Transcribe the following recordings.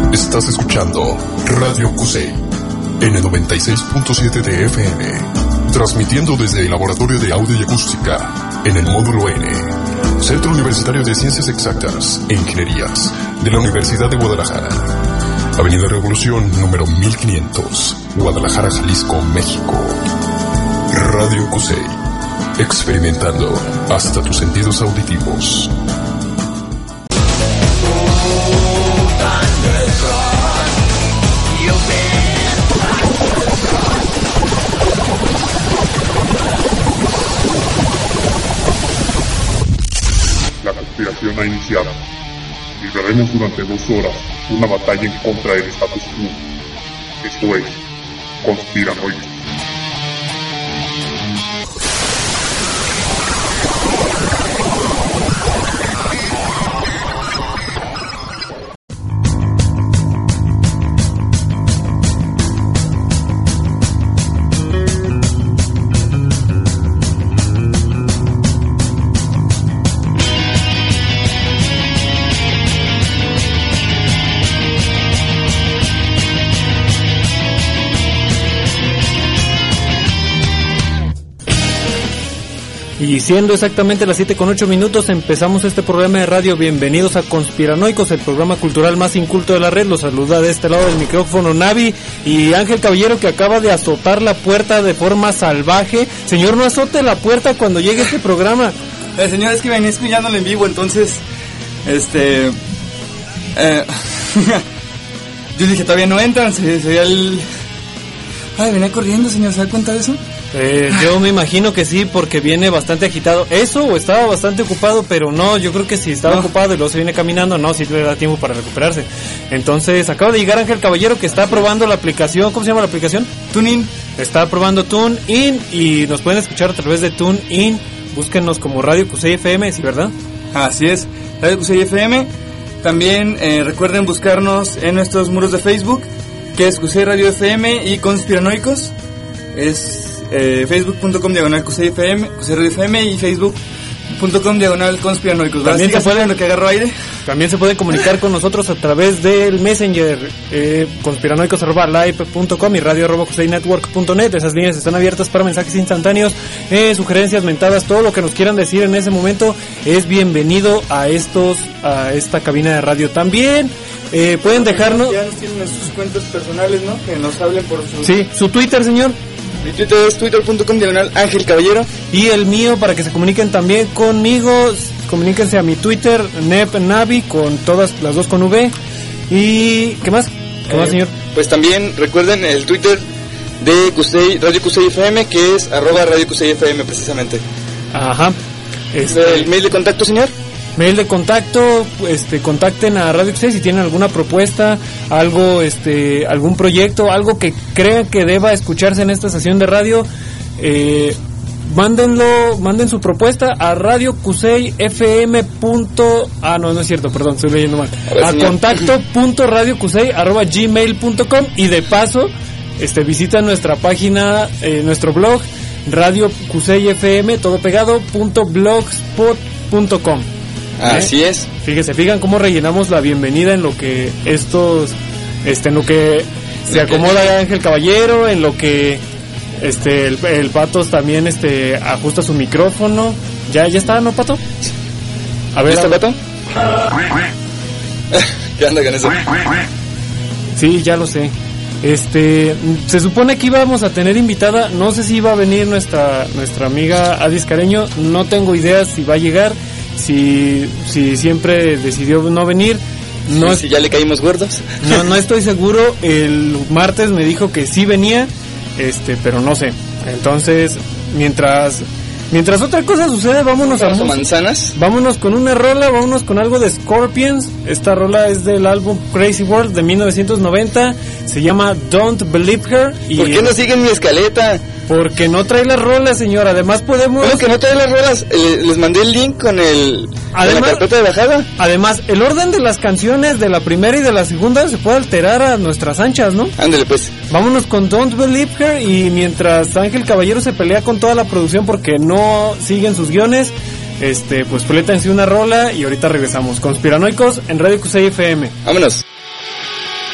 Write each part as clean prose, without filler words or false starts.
Estás escuchando Radio Cusey en el 96.7 de FM, transmitiendo desde el Laboratorio de Audio y Acústica en el módulo N, Centro Universitario de Ciencias Exactas e Ingenierías de la Universidad de Guadalajara. Avenida Revolución número 1500, Guadalajara, Jalisco, México. Radio Cusey, experimentando hasta tus sentidos auditivos. La conspiración ha iniciado. Libraremos durante 2 horas una batalla en contra del status quo. Esto es Conspiranoicos. Y siendo exactamente las 7:08, empezamos este programa de radio. Bienvenidos a Conspiranoicos, el programa cultural más inculto de la red. Los saluda de este lado del micrófono Navi y Ángel Caballero, que acaba de azotar la puerta de forma salvaje. Señor, no azote la puerta cuando llegue este programa. Señor, es que venía escuchándolo en vivo, entonces, yo dije, todavía no entran, se veía el... Ay, venía corriendo, señor, ¿se da cuenta de eso? Yo me imagino que sí, porque viene bastante agitado. ¿Eso o estaba bastante ocupado? Pero no, yo creo que si estaba ocupado y luego se viene caminando, no, sí le da tiempo para recuperarse. Entonces, acaba de llegar Ángel Caballero, que está probando la aplicación. ¿Cómo se llama la aplicación? TuneIn. Está probando TuneIn y nos pueden escuchar a través de TuneIn. Búsquenos como Radio Cusey FM, ¿sí, verdad? Así es, Radio Cusey FM. También recuerden buscarnos en nuestros muros de Facebook, que es Cusey Radio FM y Conspiranoicos. Es facebook.com/Cusey Radio FM y facebook.com/Conspiranoicos. También se puede, lo que agarró aire. También se pueden comunicar con nosotros a través del Messenger, conspiranoicos@live.com y radio@cuseynetwork.net. Esas líneas están abiertas para mensajes instantáneos, sugerencias, mentadas, todo lo que nos quieran decir en ese momento es bienvenido a esta cabina de radio. También pueden dejarnos... Ya nos tienen sus cuentas personales, ¿no? Que nos hablen por su... Sí, su Twitter, señor. Mi Twitter es twitter.com/Ángel Caballero. Y el mío, para que se comuniquen también conmigo, comuníquense a mi Twitter, NepNavi, con todas las dos con V. ¿Y qué más? ¿Qué más, señor? Pues también recuerden el Twitter de Radio Cusey FM, que es @Radio Cusey FM, precisamente. Ajá. ¿El mail de contacto, señor? Mail de contacto, contacten a Radio Cusey si tienen alguna propuesta, algo, algún proyecto, algo que crean que deba escucharse en esta estación de radio, manden su propuesta a Radio Cusey FM. No es cierto, perdón, estoy leyendo mal. A contacto.radiocusey@gmail.com y de paso, visita nuestra página, nuestro blog, Radio Cusey FM, todo pegado, .blogspot.com. Así es. Fijan cómo rellenamos la bienvenida en lo que en lo que se acomoda Ángel Caballero, en lo que el Patos también ajusta su micrófono. Ya está, ¿no, Pato? A ver, ¿está, Pato? ¿Qué anda con eso? Sí, ya lo sé. Se supone que íbamos a tener invitada, no sé si iba a venir nuestra amiga Adis Careño, no tengo idea si va a llegar. Si siempre decidió no venir, no, si ya le caímos gordos. No estoy seguro. El martes me dijo que sí venía, pero no sé. Entonces, mientras otra cosa sucede, vámonos a manzanas. Vámonos con una rola, vámonos con algo de Scorpions. Esta rola es del álbum Crazy World de 1990. Se llama Don't Believe Her. ¿Por qué no siguen mi escaleta? Porque no trae las rolas, señor. Además podemos... ¿Cómo que no trae las rolas? Les mandé el link con la carpeta de bajada. Además, el orden de las canciones de la primera y de la segunda se puede alterar a nuestras anchas, ¿no? Ándale, pues. Vámonos con Don't Believe Her. Y mientras Ángel Caballero se pelea con toda la producción porque no siguen sus guiones, pues flétense una rola y ahorita regresamos. Conspiranoicos en Radio Cusey FM. Vámonos.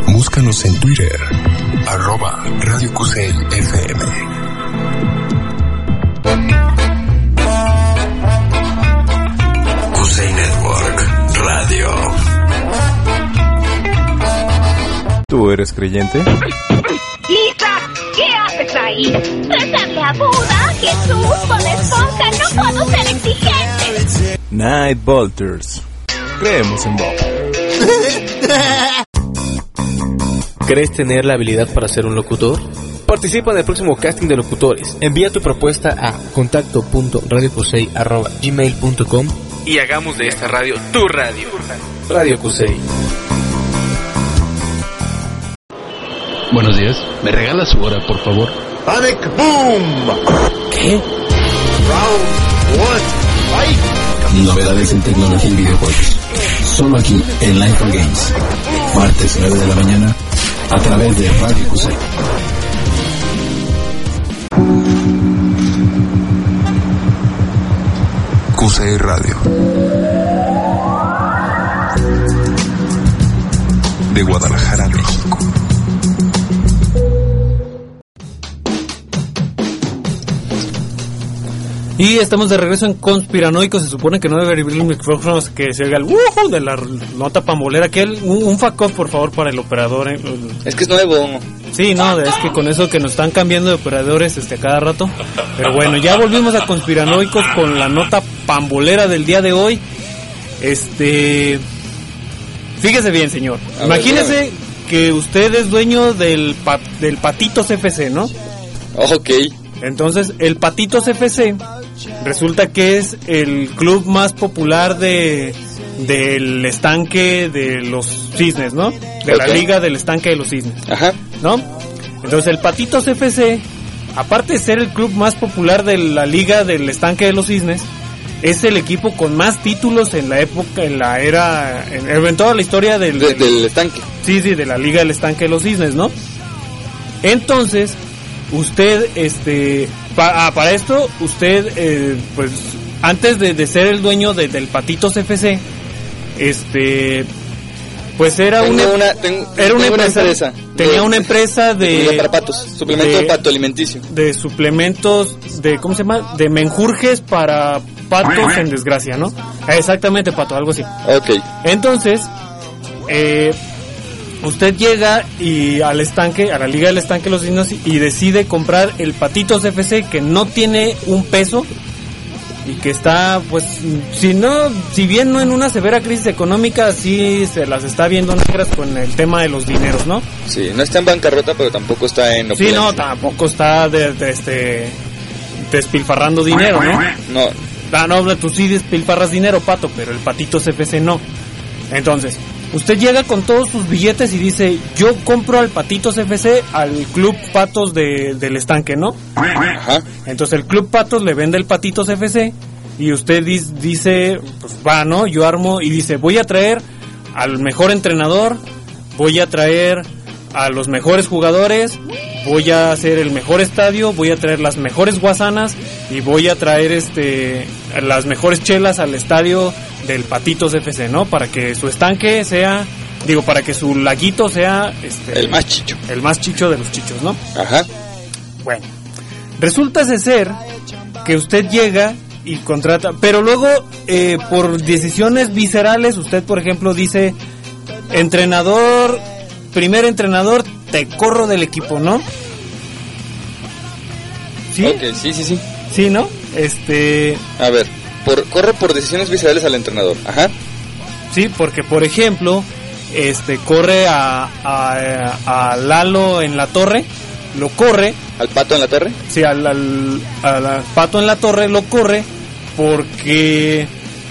Búscanos en Twitter, @Radio Cusey FM. Cusey Network Radio. ¿Tú eres creyente? Lisa, ¿qué haces ahí? Rezarle a Buda, Jesús, Bob Esponja, no puedo ser exigente. Night Volters. Creemos en Bob. ¿Crees tener la habilidad para ser un locutor? Participa en el próximo casting de locutores. Envía tu propuesta a contacto.radiocusey@gmail.com y hagamos de esta radio tu radio. Radio Cusey. Buenos días. ¿Me regala su hora, por favor? Panic Boom. ¿Qué? Round 1. Fight. Novedades en tecnología y videojuegos. Solo aquí en Life for Games. Martes 9 de la mañana a través de Radio Cusey. Cusey Radio. De Guadalajara, México. Y estamos de regreso en Conspiranoicos. Se supone que no debe abrir los micrófonos, que se oiga el ¡wujú! De la nota pambolera. Un fuck-off, por favor, para el operador. Es que es nuevo. Sí, no, es que con eso que nos están cambiando de operadores cada rato. Pero bueno, ya volvimos a Conspiranoicos con la nota pambolera del día de hoy. Fíjese bien, señor. Imagínese que usted es dueño del Patitos FC, ¿no? Ok. Entonces, el Patitos FC resulta que es el club más popular del estanque de los cisnes, ¿no? De la liga del estanque de los cisnes. Ajá. ¿No? Entonces, el Patitos FC, aparte de ser el club más popular de la liga del estanque de los cisnes, es el equipo con más títulos en la época, en toda la historia del estanque. Sí, de la liga del estanque de los cisnes, ¿no? Entonces, usted, para esto, usted, pues, antes de ser el dueño del Patitos FC, pues era una empresa. Tenía una empresa para patos, suplemento pato alimenticio. De suplementos, ¿cómo se llama? De menjurjes para patos en desgracia, ¿no? Exactamente, pato, algo así. Ok. Entonces, usted llega a la liga del estanque de los cisnes y decide comprar el Patitos FC, que no tiene un peso y que está, pues, si bien no en una severa crisis económica, sí se las está viendo negras con el tema de los dineros, ¿no? Sí, no está en bancarrota, pero tampoco está en opulencia. Sí, no, tampoco está despilfarrando dinero, ¿no? No, tú sí despilfarras dinero, Pato, pero el Patitos FC no. Entonces, usted llega con todos sus billetes y dice, yo compro al Patitos FC al Club Patos del estanque, ¿no? Ajá. Entonces el Club Patos le vende el Patitos FC y usted dice, pues va, ¿no? Yo armo y dice, voy a traer al mejor entrenador, voy a traer a los mejores jugadores, voy a hacer el mejor estadio, voy a traer las mejores guasanas y voy a traer las mejores chelas al estadio del Patitos FC, ¿no? Para que su estanque para que su laguito sea el más chicho. El más chicho de los chichos, ¿no? Ajá. Bueno, resulta ser que usted llega y contrata, pero luego por decisiones viscerales, usted, por ejemplo, dice, primer entrenador, te corro del equipo, ¿no? ¿Sí? Ok, sí. Sí, ¿no? A ver, corre por decisiones viscerales al entrenador. Ajá. Sí, porque, por ejemplo, corre a Lalo en la torre, lo corre. ¿Al Pato en la torre? Sí, al Pato en la torre lo corre porque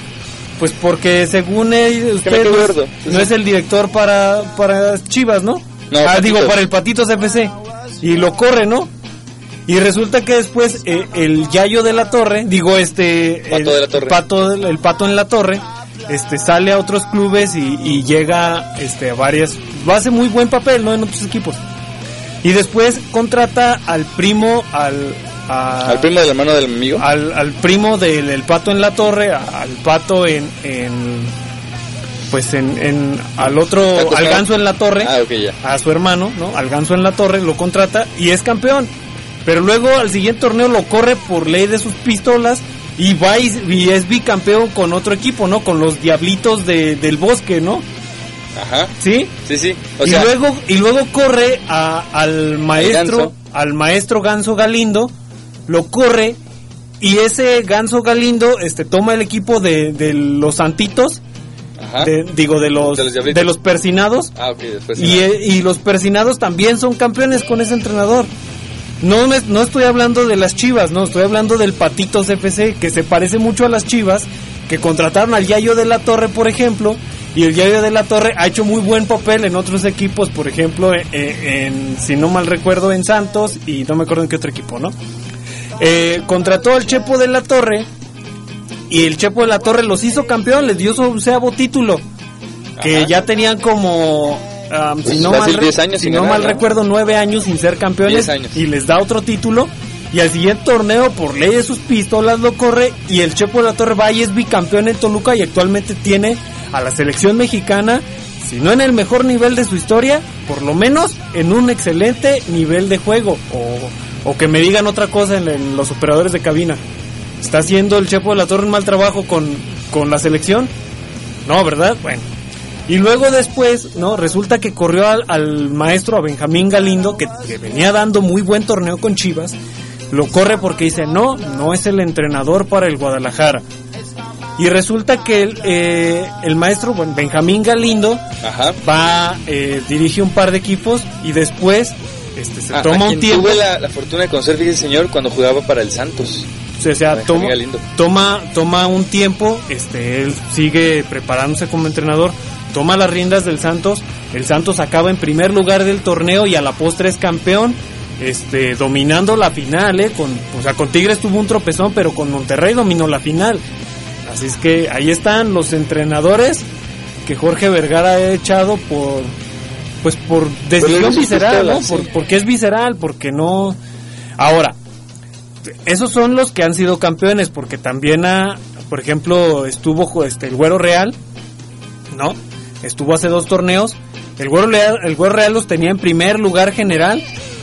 según usted no es el director para Chivas, ¿no? No, para el Patitos FC, y lo corre, ¿no? Y resulta que después el Yayo de la Torre, el Pato en la Torre, sale a otros clubes y llega a varias, hace muy buen papel, ¿no? En otros equipos. Y después contrata al primo, al primo del hermano del amigo, al primo del Pato en la Torre, al Pato en pues al Ganso en la Torre, a su hermano, ¿no? Al Ganso en la Torre lo contrata y es campeón. Pero luego al siguiente torneo lo corre por ley de sus pistolas y va y es bicampeón con otro equipo, ¿no? Con los Diablitos del Bosque, ¿no? Ajá. ¿Sí? Sí. Y luego corre al maestro Ganso Galindo, lo corre y ese Ganso Galindo toma el equipo de los Santitos. Ajá. De los Persinados. Ah, ok, después. Y los Persinados también son campeones con ese entrenador. No estoy hablando de las Chivas, no, estoy hablando del Patitos FC, que se parece mucho a las Chivas, que contrataron al Yayo de la Torre, por ejemplo, y el Yayo de la Torre ha hecho muy buen papel en otros equipos, por ejemplo, si no mal recuerdo, en Santos, y no me acuerdo en qué otro equipo, ¿no? Contrató al Chepo de la Torre, y el Chepo de la Torre los hizo campeón, les dio su 11º título, que ya tenían como... si no mal recuerdo, 9 años sin ser campeones, y les da otro título, y al siguiente torneo por ley de sus pistolas lo corre, y el Chepo de la Torre va y es bicampeón en Toluca, y actualmente tiene a la selección mexicana, si no en el mejor nivel de su historia, por lo menos en un excelente nivel de juego, o que me digan otra cosa en los operadores de cabina. ¿Está haciendo el Chepo de la Torre un mal trabajo con la selección? No, ¿verdad? Bueno. Y luego después, ¿no? Resulta que corrió al maestro, a Benjamín Galindo, que venía dando muy buen torneo con Chivas. Lo corre porque dice, no es el entrenador para el Guadalajara. Y resulta que el maestro, Benjamín Galindo, dirige un par de equipos y después se toma un tiempo. Tuve la fortuna de conocer, fíjese señor, cuando jugaba para el Santos. O sea, toma un tiempo, él sigue preparándose como entrenador, toma las riendas del Santos, el Santos acaba en primer lugar del torneo y a la postre es campeón, dominando la final, con Tigres tuvo un tropezón, pero con Monterrey dominó la final. Así es que ahí están los entrenadores que Jorge Vergara ha echado por decisión visceral, ¿no? Porque es visceral, porque no... Ahora, esos son los que han sido campeones, porque también por ejemplo, estuvo el Güero Real, ¿no? Estuvo hace 2 torneos. El Güero Real los tenía en primer lugar general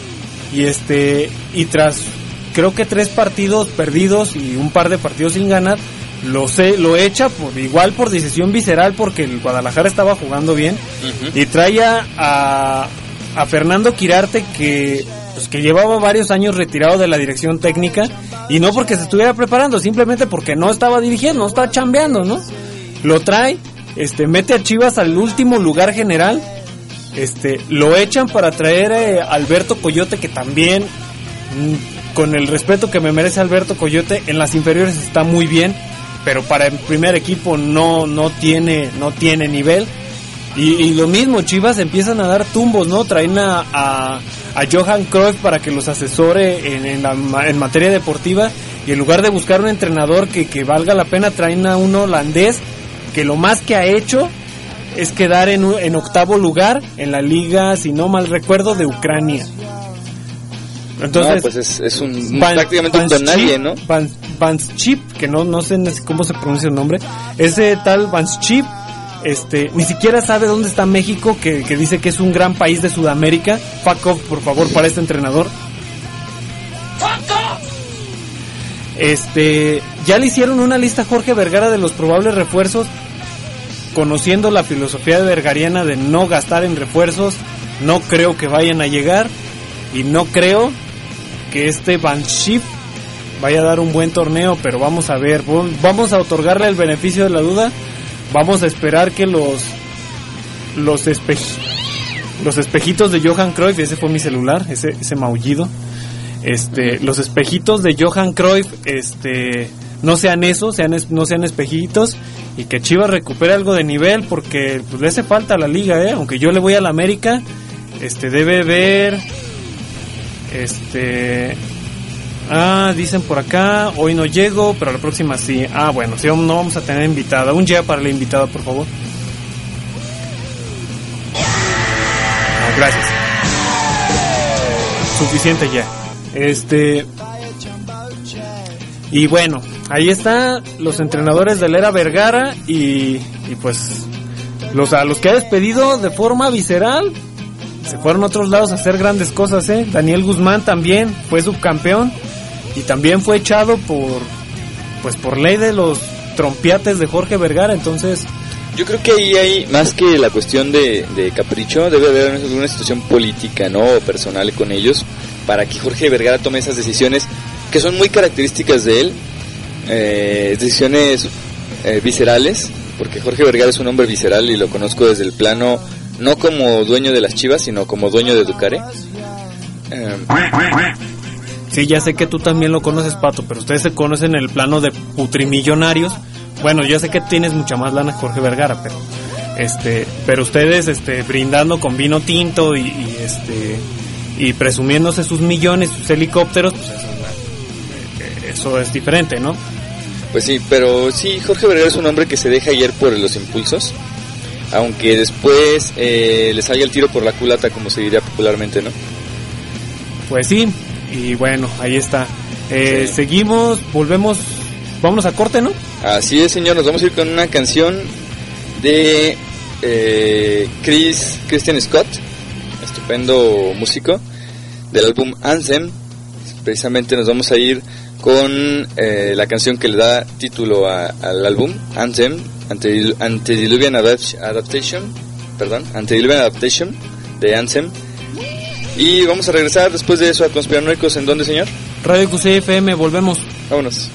y tras creo que 3 partidos perdidos y un par de partidos sin ganar, lo echa por decisión visceral, porque el Guadalajara estaba jugando bien. Uh-huh. Y trae a Fernando Quirarte, que llevaba varios años retirado de la dirección técnica, y no porque se estuviera preparando, simplemente porque no estaba dirigiendo, no estaba chambeando, ¿no? Lo trae, mete a Chivas al último lugar general, lo echan para traer a Alberto Coyote, que también, con el respeto que me merece Alberto Coyote, en las inferiores está muy bien, pero para el primer equipo no tiene nivel. Y lo mismo, Chivas empiezan a dar tumbos, ¿no? Traen a Johan Cruyff para que los asesore en materia deportiva, y en lugar de buscar un entrenador que valga la pena, traen a un holandés que lo más que ha hecho es quedar en 8º lugar en la liga, si no mal recuerdo, de Ucrania. Entonces, pues es prácticamente un nadie, ¿no? Vanschip, que no sé cómo se pronuncia el nombre, ese tal Vanschip, ni siquiera sabe dónde está México, que dice que es un gran país de Sudamérica. Fuck off, por favor, para este entrenador. Fuck off. Ya le hicieron una lista a Jorge Vergara de los probables refuerzos, conociendo la filosofía vergariana de no gastar en refuerzos. No creo que vayan a llegar, y no creo que Vanschip vaya a dar un buen torneo, pero vamos a ver, vamos a otorgarle el beneficio de la duda. Vamos a esperar que los espejitos de Johan Cruyff, ese fue mi celular, ese maullido, los espejitos de Johan Cruyff, no sean eso, no sean espejitos, y que Chivas recupere algo de nivel, porque pues le hace falta a la liga, aunque yo le voy a la América, debe ver, dicen por acá, hoy no llego, pero la próxima sí. Bueno, sí, no vamos a tener invitada. Un ya para la invitada, por favor. Gracias. Suficiente ya. Y bueno, ahí está los entrenadores de la era Vergara, y pues a los que ha despedido de forma visceral, se fueron a otros lados a hacer grandes cosas, ¿eh? Daniel Guzmán también fue subcampeón y también fue echado por ley de los trompiates de Jorge Vergara. Entonces yo creo que ahí hay más que la cuestión de capricho, debe haber alguna situación política, ¿no? O personal con ellos, para que Jorge Vergara tome esas decisiones que son muy características de él, decisiones viscerales, porque Jorge Vergara es un hombre visceral y lo conozco desde el plano, no como dueño de las Chivas, sino como dueño de Ducare. Sí, ya sé que tú también lo conoces, Pato, pero ustedes se conocen en el plano de putrimillonarios. Bueno, yo sé que tienes mucha más lana que Jorge Vergara, pero ustedes brindando con vino tinto y presumiéndose sus millones, sus helicópteros, pues eso es diferente, ¿no? Pues sí, pero sí, Jorge Vergara es un hombre que se deja guiar por los impulsos, aunque después le salga el tiro por la culata, como se diría popularmente, ¿no? Pues sí, y bueno, ahí está. Sí. Seguimos, volvemos, vámonos a corte, ¿no? Así es, señor, nos vamos a ir con una canción de Christian Scott, estupendo músico, del álbum Anthem. Precisamente nos vamos a ir con la canción que le da título al álbum, Anthem, Antediluvian Adaptation de Anthem. Y vamos a regresar después de eso a Conspiranoicos. ¿En dónde, señor? Radio QC FM, volvemos. Vámonos.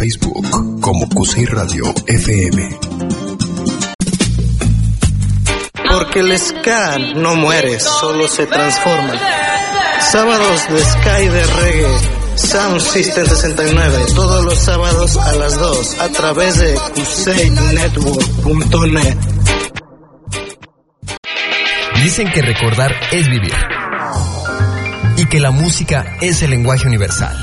Facebook como Kusei Radio FM. Porque el ska no muere, solo se transforma. Sábados de ska y de reggae, Sound System 69, todos los sábados a las 2 a través de kuseynetwork.net. Dicen que recordar es vivir y que la música es el lenguaje universal.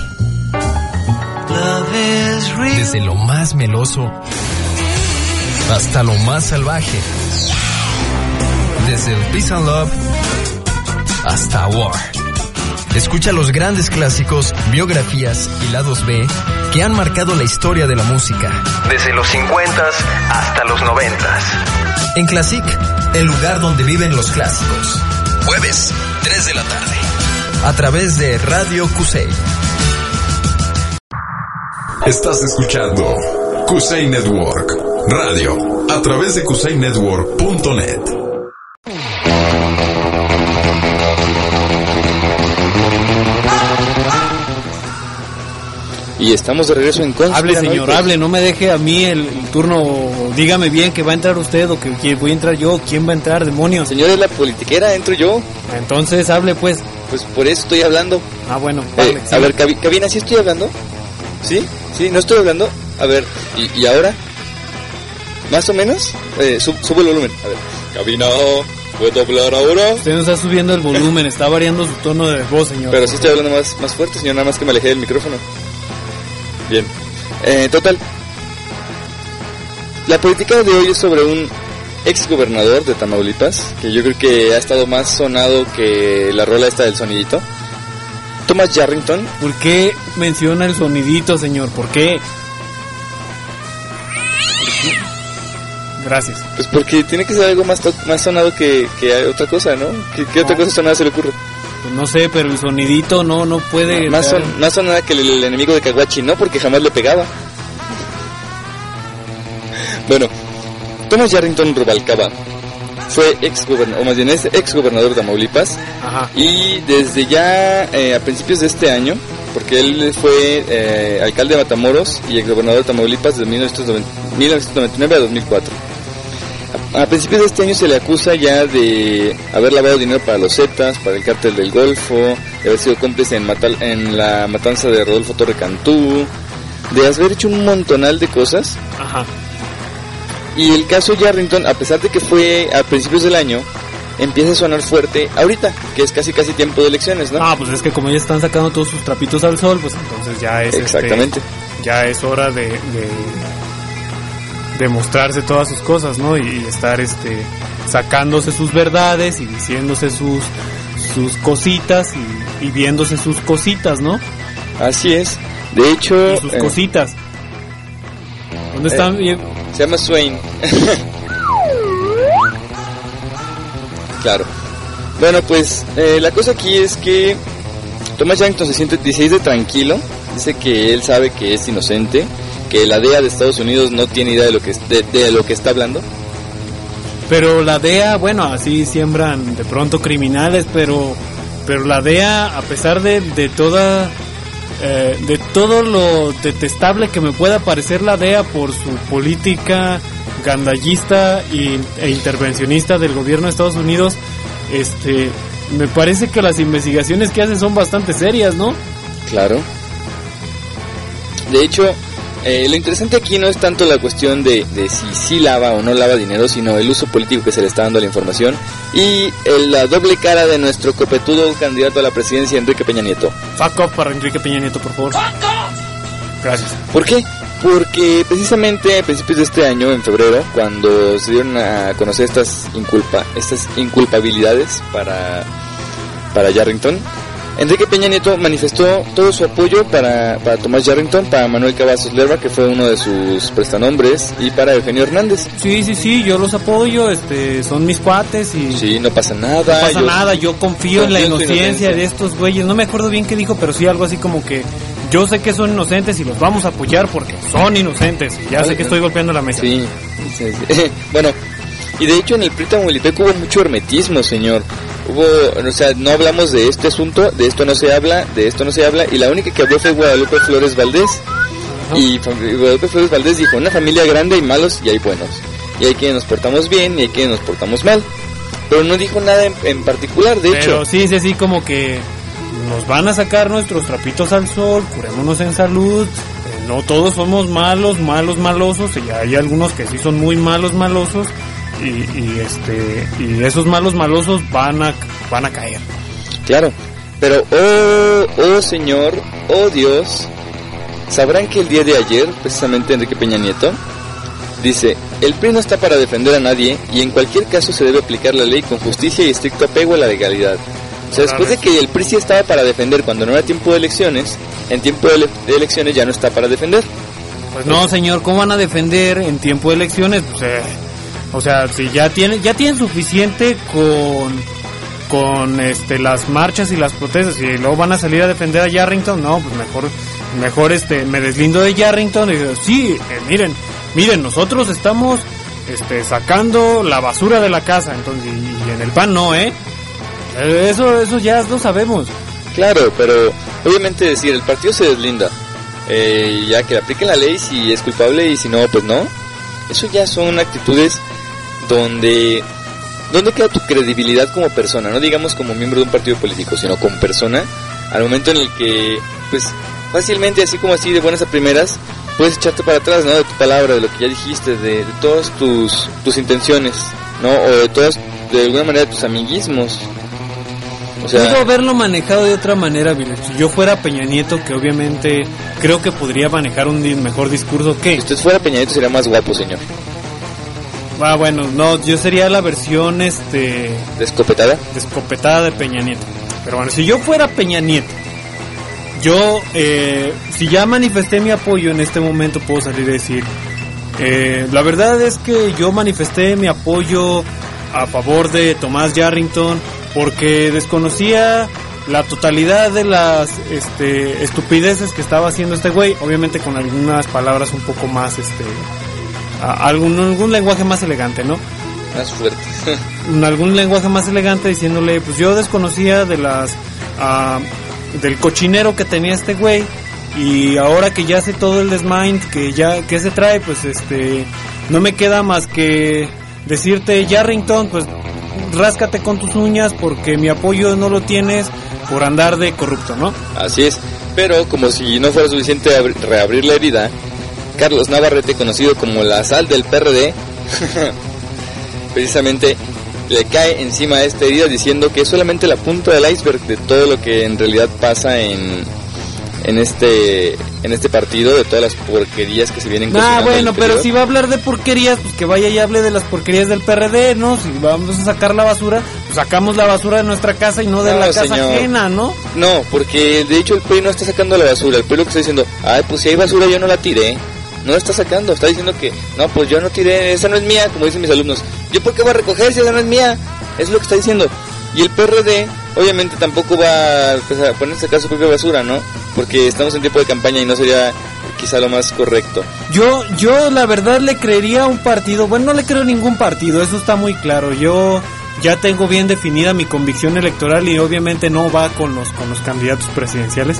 Desde lo más meloso hasta lo más salvaje. Desde el Peace and Love hasta War. Escucha los grandes clásicos, biografías y lados B que han marcado la historia de la música. Desde los 50s hasta los 90s. En Classic, el lugar donde viven los clásicos. Jueves, 3 de la tarde. A través de Radio Kusei. Estás escuchando Kusei Network Radio a través de kuseynetwork.net. Y estamos de regreso en Conspiranoicos. Hable, señor, hable, no me deje a mí el turno. Dígame bien que va a entrar usted o que voy a entrar yo. ¿Quién va a entrar, demonios? Señor, es la politiquera, entro yo. Entonces hable, pues. Pues por eso estoy hablando. Ah, bueno, hable, a ver, cabina, ¿sí estoy hablando? ¿Sí? ¿Sí? ¿No estoy hablando? A ver, ¿y ahora? ¿Más o menos? Subo el volumen. A ver, cabina, ¿puedo hablar ahora? Usted no está subiendo el volumen, está variando su tono de voz, señor. Pero sí estoy hablando más fuerte, señor, nada más que me alejé del micrófono. Bien. Total. La política de hoy es sobre un ex gobernador de Tamaulipas, que yo creo que ha estado más sonado que la rola esta del sonidito. Thomas Yarrington. ¿Por qué menciona el sonidito, señor? ¿Por qué? Gracias. Pues porque tiene que ser algo más sonado que otra cosa, ¿no? ¿Qué otra cosa sonada se le ocurre? Pues no sé, pero el sonidito no puede... Más sonada que el enemigo de Caguachi, ¿no? Porque jamás le pegaba. Bueno, Thomas Yarrington Rubalcaba fue ex gobernador de Tamaulipas. Ajá. Y desde ya a principios de este año, porque él fue alcalde de Matamoros y ex gobernador de Tamaulipas desde 1999 a 2004. A principios de este año se le acusa ya de haber lavado dinero para los Zetas, para el cártel del Golfo, de haber sido cómplice en la matanza de Rodolfo Torre Cantú, de haber hecho un montonal de cosas. Ajá. Y el caso Yarrington, a pesar de que fue a principios del año, empieza a sonar fuerte ahorita, que es casi tiempo de elecciones, ¿no? Ah, pues es que como ya están sacando todos sus trapitos al sol, pues entonces ya es... Exactamente. Ya es hora de mostrarse todas sus cosas, ¿no? Y estar sacándose sus verdades y diciéndose sus cositas y viéndose sus cositas, ¿no? Así es. De hecho... Y sus cositas. ¿Dónde están? Se llama Swain. Claro. Bueno, pues la cosa aquí es que Thomas Yarrington se siente 16 de tranquilo. Dice que él sabe que es inocente, que la DEA de Estados Unidos no tiene idea de lo que está hablando. Pero la DEA, bueno, así siembran de pronto criminales, pero la DEA, a pesar de todo lo detestable que me pueda parecer la DEA por su política gandallista e intervencionista del gobierno de Estados Unidos, me parece que las investigaciones que hacen son bastante serias, ¿no? Claro. De hecho, lo interesante aquí no es tanto la cuestión de si sí lava o no lava dinero, sino el uso político que se le está dando a la información y la doble cara de nuestro copetudo candidato a la presidencia, Enrique Peña Nieto. Fuck off para Enrique Peña Nieto, por favor. Gracias. ¿Por qué? Porque precisamente a principios de este año, en febrero, cuando se dieron a conocer estas inculpabilidades para Yarrington, Enrique Peña Nieto manifestó todo su apoyo para Thomas Yarrington, para Manuel Cavazos Lerma, que fue uno de sus prestanombres, y para Eugenio Hernández. Sí, yo los apoyo, son mis cuates y... Sí, no pasa nada. Yo confío en la inocencia de estos güeyes. No me acuerdo bien qué dijo, pero sí algo así como que yo sé que son inocentes y los vamos a apoyar porque son inocentes. Ya sé que estoy golpeando la mesa. Sí. Bueno, y de hecho en el PRI Tamaulipeco hubo mucho hermetismo, señor. No hablamos de este asunto, de esto no se habla, y la única que habló fue Guadalupe Flores Valdés. Y Guadalupe Flores Valdés dijo, una familia grande hay malos y hay buenos. Y hay quienes nos portamos bien y hay quienes nos portamos mal. Pero no dijo nada en particular, de hecho. Pero sí, sí, como que nos van a sacar nuestros trapitos al sol, curémonos en salud. No todos somos malosos, y hay algunos que sí son muy malosos. Y esos malosos van a caer. Claro, pero oh Señor, oh Dios, sabrán que el día de ayer, precisamente Enrique Peña Nieto dice, el PRI no está para defender a nadie y en cualquier caso se debe aplicar la ley con justicia y estricto apego a la legalidad. O sea, después de que el PRI sí estaba para defender cuando no era tiempo de elecciones, en tiempo de elecciones ya no está para defender. Pues no, señor, ¿cómo van a defender en tiempo de elecciones? Pues, o sea, si ya tienen suficiente con las marchas y las protestas y luego van a salir a defender a Yarrington, no, pues mejor me deslindo de Yarrington y digo, sí, miren, nosotros estamos sacando la basura de la casa, entonces y en el PAN no, eso ya lo sabemos. Claro, pero obviamente decir, el partido se deslinda, ya que le apliquen la ley si es culpable y si no, pues no. Eso ya son actitudes donde queda tu credibilidad como persona, no digamos como miembro de un partido político, sino como persona, al momento en el que, pues, fácilmente, así como así, de buenas a primeras, puedes echarte para atrás, ¿no? De tu palabra, de lo que ya dijiste, de todas tus intenciones, ¿no? O de alguna manera, tus amiguismos. O sea, puedo haberlo manejado de otra manera, Vile. Si yo fuera Peña Nieto, que obviamente creo que podría manejar un mejor discurso que... Si usted fuera Peña Nieto sería más guapo, señor. Bueno, no, yo sería la versión, ¿Descopetada? Descopetada de Peña Nieto. Pero bueno, si yo fuera Peña Nieto, yo, si ya manifesté mi apoyo en este momento, puedo salir y decir, la verdad es que yo manifesté mi apoyo a favor de Tomás Yarrington porque desconocía la totalidad de las estupideces que estaba haciendo este güey, obviamente con algunas palabras un poco más, algún lenguaje más elegante, ¿no? Más fuerte. Algún lenguaje más elegante diciéndole, pues yo desconocía de del cochinero que tenía este güey y ahora que ya sé todo el desmind que se trae, pues no me queda más que decirte, Yarrington, pues ráscate con tus uñas porque mi apoyo no lo tienes por andar de corrupto, ¿no? Así es, pero como si no fuera suficiente reabrir la herida, Carlos Navarrete, conocido como la sal del PRD, precisamente le cae encima de esta herida diciendo que es solamente la punta del iceberg de todo lo que en realidad pasa en este partido, de todas las porquerías que se vienen cocinando. Bueno, pero si va a hablar de porquerías, pues que vaya y hable de las porquerías del PRD, ¿no? Si vamos a sacar la basura, pues sacamos la basura de nuestra casa y no de la casa ajena, ¿no? No, porque de hecho el PRI no está sacando la basura, el PRI lo que está diciendo, pues si hay basura yo no la tiré. No la está sacando, está diciendo que no, pues yo no tiré, esa no es mía, como dicen mis alumnos. ¿Yo por qué voy a recoger si esa no es mía? Es lo que está diciendo. Y el PRD obviamente tampoco va a ponerse acá su propia basura, ¿no? Porque estamos en tiempo de campaña y no sería quizá lo más correcto. Yo la verdad le creería a un partido, bueno, no le creo a ningún partido, eso está muy claro. Yo ya tengo bien definida mi convicción electoral y obviamente no va con los candidatos presidenciales.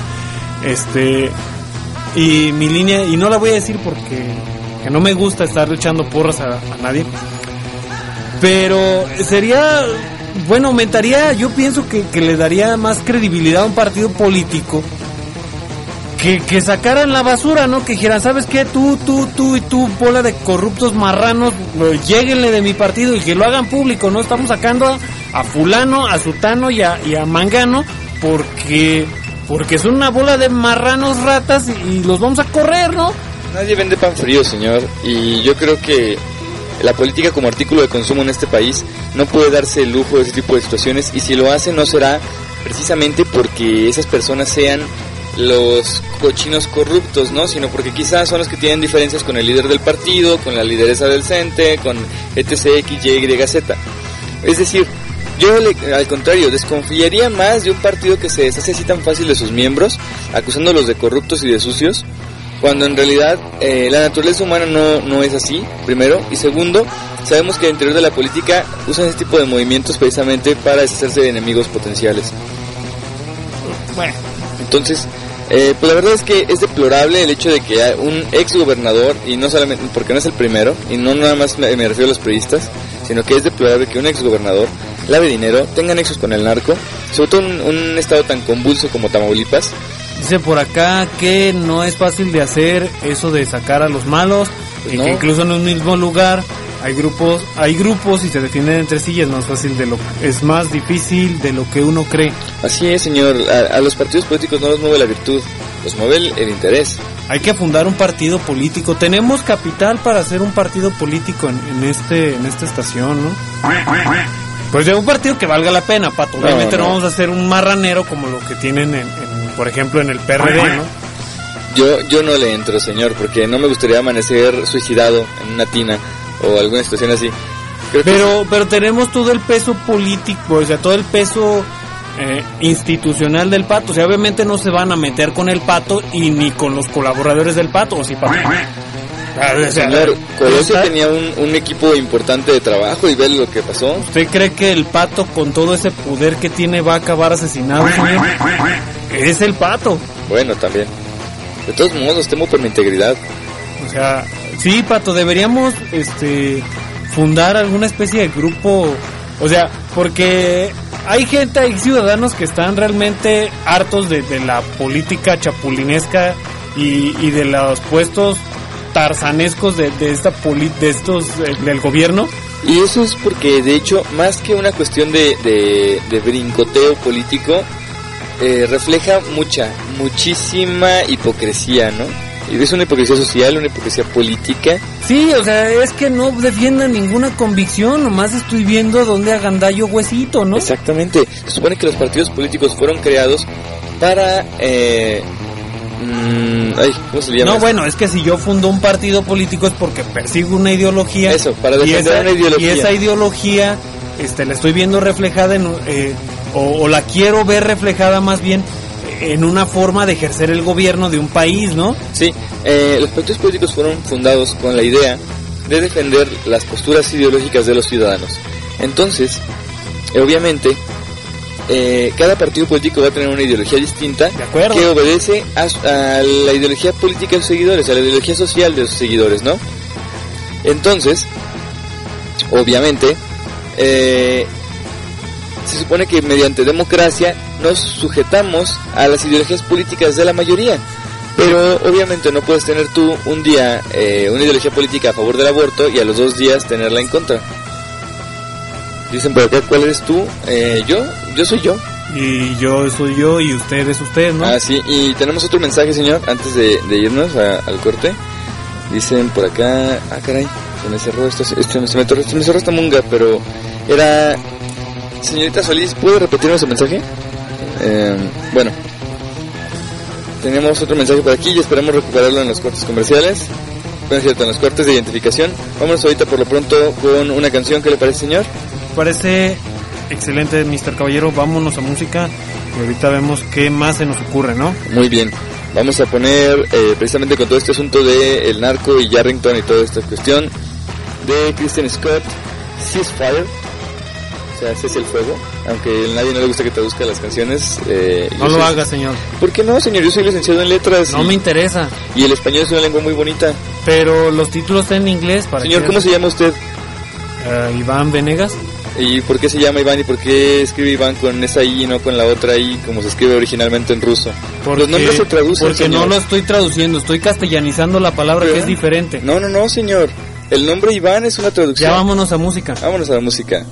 Y mi línea, y no la voy a decir porque que no me gusta estar echando porras a nadie, pero sería, bueno, aumentaría, yo pienso que le daría más credibilidad a un partido político que sacaran la basura, ¿no? Que dijeran, ¿sabes qué? Tú y tú, bola de corruptos marranos, lléguenle de mi partido y que lo hagan público, ¿no? Estamos sacando a fulano, a sutano y a mangano porque son una bola de marranos ratas y los vamos a correr, ¿no? Nadie vende pan frío, señor, y yo creo que la política como artículo de consumo en este país no puede darse el lujo de ese tipo de situaciones, y si lo hace no será precisamente porque esas personas sean los cochinos corruptos, ¿no? Sino porque quizás son los que tienen diferencias con el líder del partido, con la lideresa del CENTE, con etc, X, Y, Z. Es decir, yo al contrario, desconfiaría más de un partido que se deshace así tan fácil de sus miembros, acusándolos de corruptos y de sucios, cuando en realidad la naturaleza humana no es así, primero, y segundo, sabemos que al interior de la política usan este tipo de movimientos precisamente para deshacerse de enemigos potenciales. Bueno, entonces, Pues la verdad es que es deplorable el hecho de que un ex gobernador, y no solamente porque no es el primero, y no nada más me refiero a los periodistas, sino que es deplorable que un ex gobernador lave dinero, tenga nexos con el narco, sobre todo en un estado tan convulso como Tamaulipas. Dice por acá que no es fácil de hacer eso de sacar a los malos, y que incluso en un mismo lugar hay grupos y se defienden entre sí, y es más difícil de lo que uno cree. Así es, señor. A los partidos políticos no los mueve la virtud, los mueve el interés. Hay que fundar un partido político. Tenemos capital para hacer un partido político en esta estación, ¿no? Pues de un partido que valga la pena, Pato. Obviamente no vamos a hacer un marranero como lo que tienen por ejemplo, en el PRD, ¿no? Yo no le entro, señor, porque no me gustaría amanecer suicidado en una tina o alguna situación así. Pero tenemos todo el peso político, o sea, todo el peso institucional del Pato. O sea, obviamente no se van a meter con el Pato y ni con los colaboradores del Pato, ¿o sí, Pato? Señor, Colosio tenía un equipo importante de trabajo y ve lo que pasó. ¿Usted cree que el Pato, con todo ese poder que tiene, va a acabar asesinado, señor? Es el Pato. Bueno, también. De todos modos, temo por mi integridad. O sea, sí, Pato, deberíamos fundar alguna especie de grupo. O sea, porque hay ciudadanos que están realmente hartos de la política chapulinesca y de los puestos tarzanescos del gobierno. Y eso es porque, de hecho, más que una cuestión de brincoteo político, refleja muchísima hipocresía, ¿no? Y es una hipocresía social, una hipocresía política. Sí, o sea, es que no defiendan ninguna convicción, nomás estoy viendo dónde agandallo huesito, ¿no? Exactamente. Se supone que los partidos políticos fueron creados para... ¿cómo se le llama? No, bueno, es que si yo fundo un partido político es porque persigo una ideología. Eso, para defender una ideología. Y esa ideología la estoy viendo reflejada o la quiero ver reflejada más bien en una forma de ejercer el gobierno de un país, ¿no? Sí, los partidos políticos fueron fundados con la idea de defender las posturas ideológicas de los ciudadanos. Entonces, obviamente, cada partido político va a tener una ideología distinta que obedece a la ideología política de sus seguidores, a la ideología social de sus seguidores, ¿no? Entonces, obviamente, se supone que mediante democracia nos sujetamos a las ideologías políticas de la mayoría, pero obviamente no puedes tener tú un día una ideología política a favor del aborto y a los 2 días tenerla en contra. Dicen por acá, ¿cuál eres tú? Yo soy yo. Y yo soy yo y usted es usted, ¿no? Ah, sí, y tenemos otro mensaje, señor, antes de irnos al corte. Dicen por acá, caray, se me cerró se me cerró esta munga, pero era... Señorita Solís, ¿puede repetirnos el mensaje? Bueno, tenemos otro mensaje por aquí y esperamos recuperarlo en los cortes comerciales. Bueno, es cierto, en los cortes de identificación. Vámonos ahorita por lo pronto con una canción. ¿Qué le parece, señor? Parece excelente, Mr. Caballero. Vámonos a música y ahorita vemos qué más se nos ocurre, ¿no? Muy bien. Vamos a poner, precisamente con todo este asunto de el narco y Yarrington y toda esta cuestión, de Christian Scott, Ceasefire. O sea, cese el fuego. Aunque a nadie no le gusta que traduzca las canciones. No lo haga, señor. ¿Por qué no, señor? Yo soy licenciado en letras. No me interesa. Y el español es una lengua muy bonita. Pero los títulos están en inglés. Señor, ¿cómo se llama usted? Iván Venegas. ¿Y por qué se llama Iván y por qué escribe Iván con esa I y no con la otra I como se escribe originalmente en ruso? Los nombres se traducen, porque señor. No lo estoy traduciendo, estoy castellanizando la palabra. ¿Pero? Que es diferente. No, señor. El nombre Iván es una traducción. Ya vámonos a música. Vámonos a la música.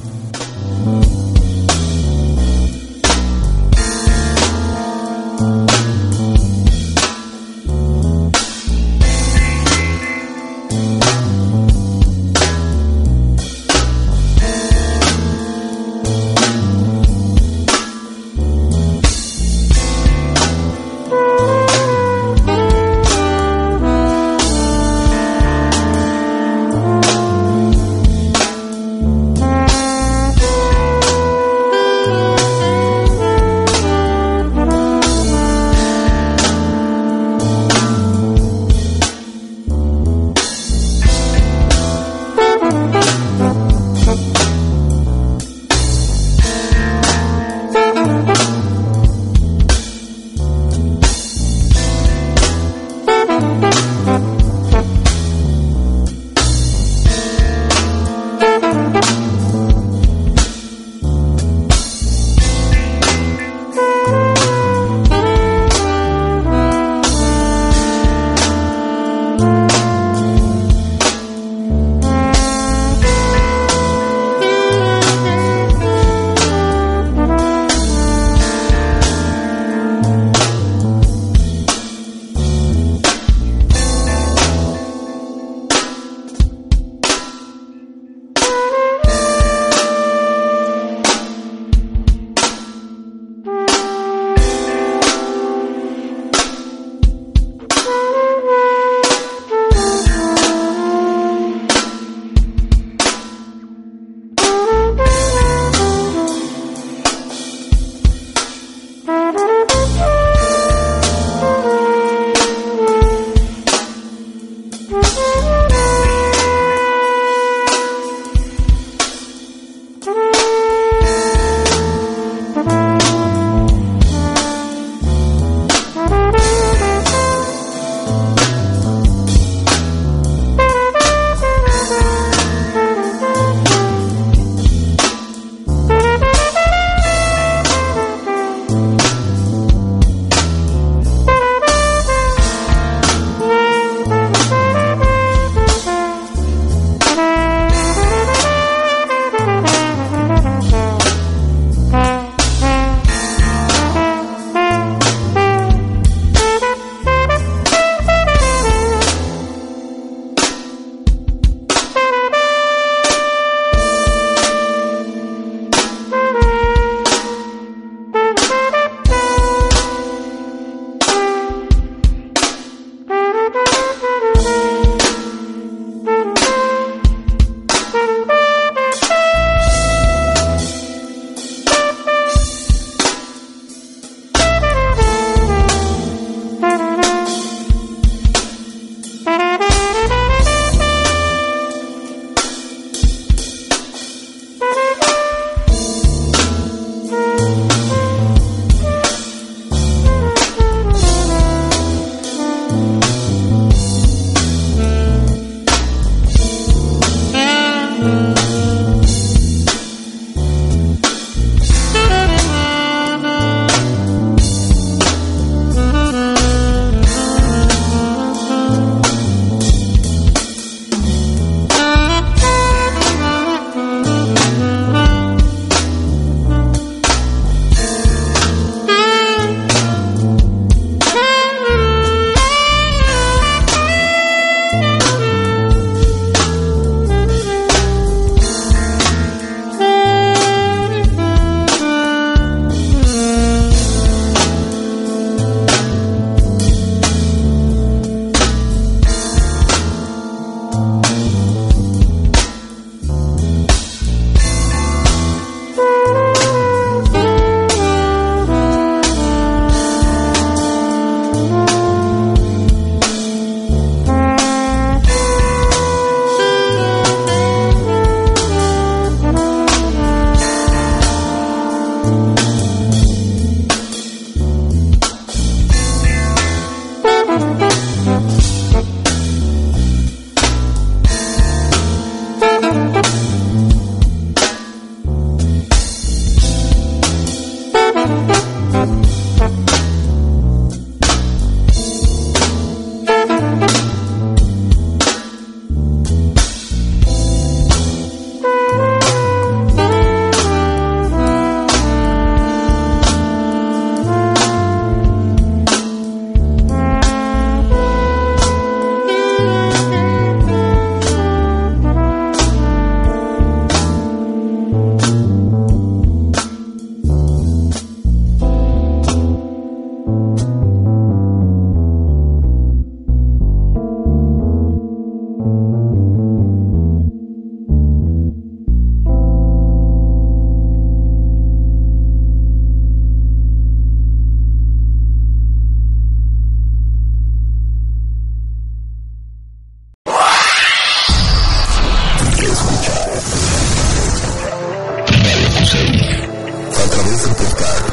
Radio Kusei. A través del portal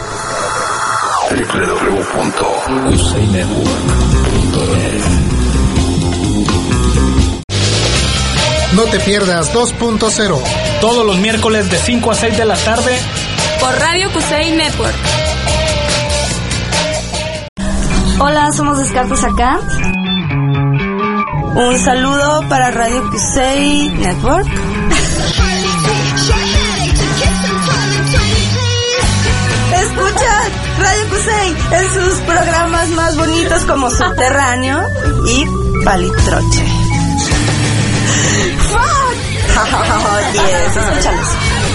www.kusainetwork.net. No te pierdas 2.0. Todos los miércoles de 5 a 6 de la tarde. Por Radio Kusei Network. Hola, somos Descartes acá. Un saludo para Radio Kusei Network. Escucha Radio Kusei en sus programas más bonitos como Subterráneo y Palitroche. ¡Fuck! Yes, escúchalos.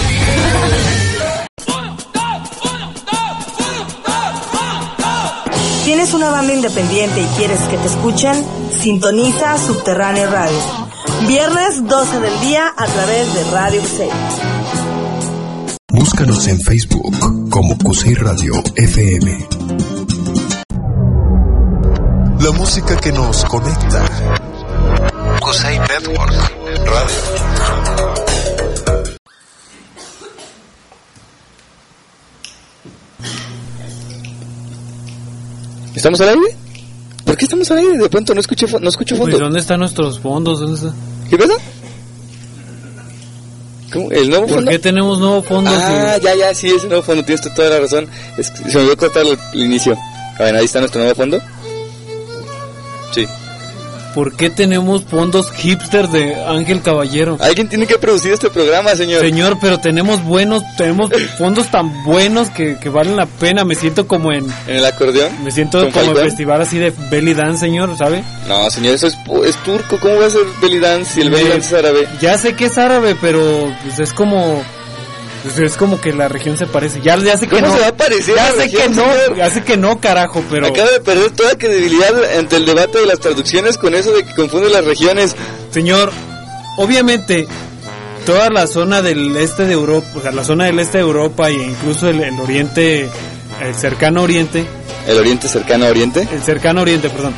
¿Tienes una banda independiente y quieres que te escuchen? Sintoniza Subterráneo Radio. Viernes 12 del día a través de Radio Kusei. Búscanos en Facebook como Kusei Radio FM. La música que nos conecta. Kusei Network Radio. ¿Estamos al aire? ¿Por qué estamos al aire? De pronto no escucho fondo. Pues, ¿dónde están nuestros fondos? ¿Dónde está? ¿Qué pasa? ¿Cómo? ¿El nuevo fondo? ¿Por qué tenemos nuevo fondo? Ah, ya, sí, ese nuevo fondo, tienes toda la razón. Se me olvidó cortar el inicio. A ver, ahí está nuestro nuevo fondo. Sí. ¿Por qué tenemos fondos hipster de Ángel Caballero? Alguien tiene que producir este programa, señor. Señor, pero tenemos fondos tan buenos que valen la pena. Me siento como en el acordeón. Me siento como en festival así de belly dance, señor, ¿sabe? No, señor, eso es turco. ¿Cómo va a ser belly dance si el belly dance es árabe? Ya sé que es árabe, pero pues es como que la región se parece. Ya sé que ¿Cómo no. se va a parecer? Ya sé que no, carajo, pero acaba de perder toda credibilidad ante el debate de las traducciones con eso de que confunde las regiones. Señor, obviamente toda la zona del este de Europa, o sea, la zona del este de Europa e incluso el oriente, el cercano oriente. ¿El oriente cercano a oriente? El cercano oriente, perdón.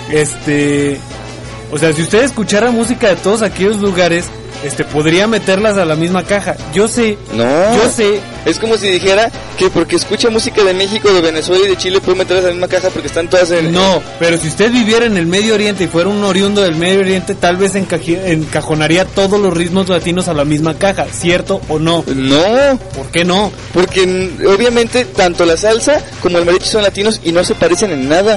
O sea, si usted escuchara música de todos aquellos lugares, podría meterlas a la misma caja. Yo sé. Es como si dijera que porque escucha música de México, de Venezuela y de Chile puede meterlas a la misma caja porque están todas en... No, pero si usted viviera en el Medio Oriente y fuera un oriundo del Medio Oriente, tal vez encajonaría todos los ritmos latinos a la misma caja, ¿cierto o no? No. ¿Por qué no? Porque obviamente tanto la salsa como el mariachi son latinos y no se parecen en nada.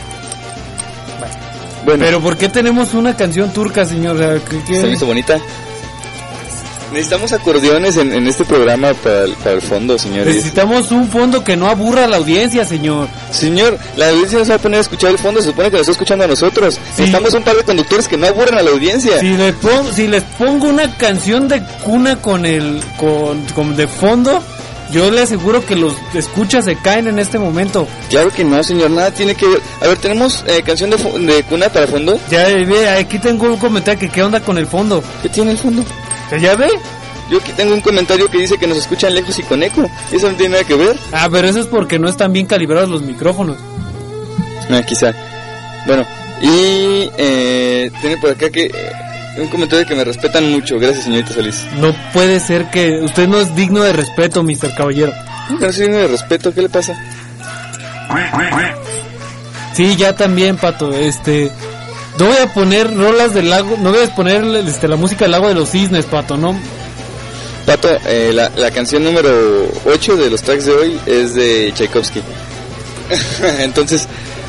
Bueno. Pero ¿por qué tenemos una canción turca, señor? O sea, se me hizo bonita. Necesitamos acordeones en este programa para el fondo, señores. Necesitamos un fondo que no aburra a la audiencia, señor. Señor, la audiencia no se va a poner a escuchar el fondo, se supone que nos está escuchando a nosotros. Sí. Necesitamos un par de conductores que no aburran a la audiencia. Si les pongo una canción de cuna con de fondo, yo le aseguro que los escuchas se caen en este momento. Claro que no, señor, nada tiene que ver. A ver, ¿tenemos canción de cuna para fondo? Ya, aquí tengo un comentario que qué onda con el fondo. ¿Qué tiene el fondo? ¿Ya ve? Yo aquí tengo un comentario que dice que nos escuchan lejos y con eco. Eso no tiene nada que ver. Ah, pero eso es porque no están bien calibrados los micrófonos. Quizá. Bueno, y tiene por acá que un comentario que me respetan mucho. Gracias, señorita Solís. No puede ser que usted no es digno de respeto, Mr. Caballero. No soy digno de respeto, ¿qué le pasa? Sí, ya también, Pato. No voy a poner rolas del lago, no voy a poner la música del Lago de los Cisnes, Pato, ¿no? Pato, la canción número 8 de los tracks de hoy es de Tchaikovsky. Entonces,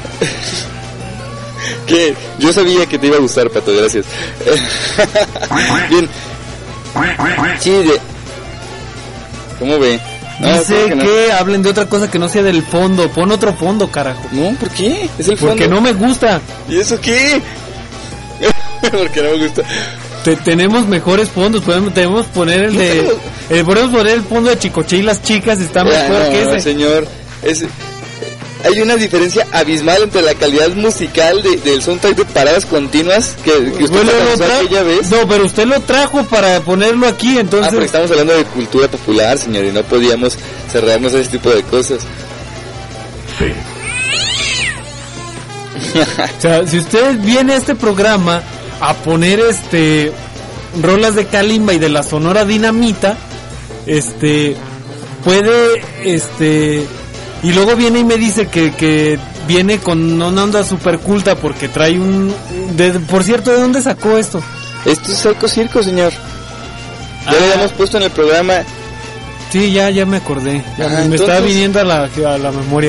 que yo sabía que te iba a gustar, Pato, gracias. Bien. Sí, ¿cómo ve? Dice que hablen de otra cosa que no sea del fondo. Pon otro fondo, carajo. No, ¿por qué? Es el fondo. Porque no me gusta. ¿Y eso qué? Porque no me gusta. Tenemos mejores fondos. Podemos poner podemos poner el fondo de Chicoche y las chicas. Está mejor que ese. Señor, hay una diferencia abismal entre la calidad musical del soundtrack de Paradas Continuas que usted pasó aquella vez. No, pero usted lo trajo para ponerlo aquí, entonces... porque estamos hablando de cultura popular, señor, y no podíamos cerrarnos a ese tipo de cosas. Sí. O sea, si usted viene a este programa a poner rolas de Kalimba y de la Sonora Dinamita, puede, y luego viene y me dice que viene con una onda super culta porque trae por cierto, ¿de dónde sacó esto? Esto es Psycho Circo, señor. Ya lo habíamos puesto en el programa. Sí, ya me acordé. Me estaba viniendo a la memoria.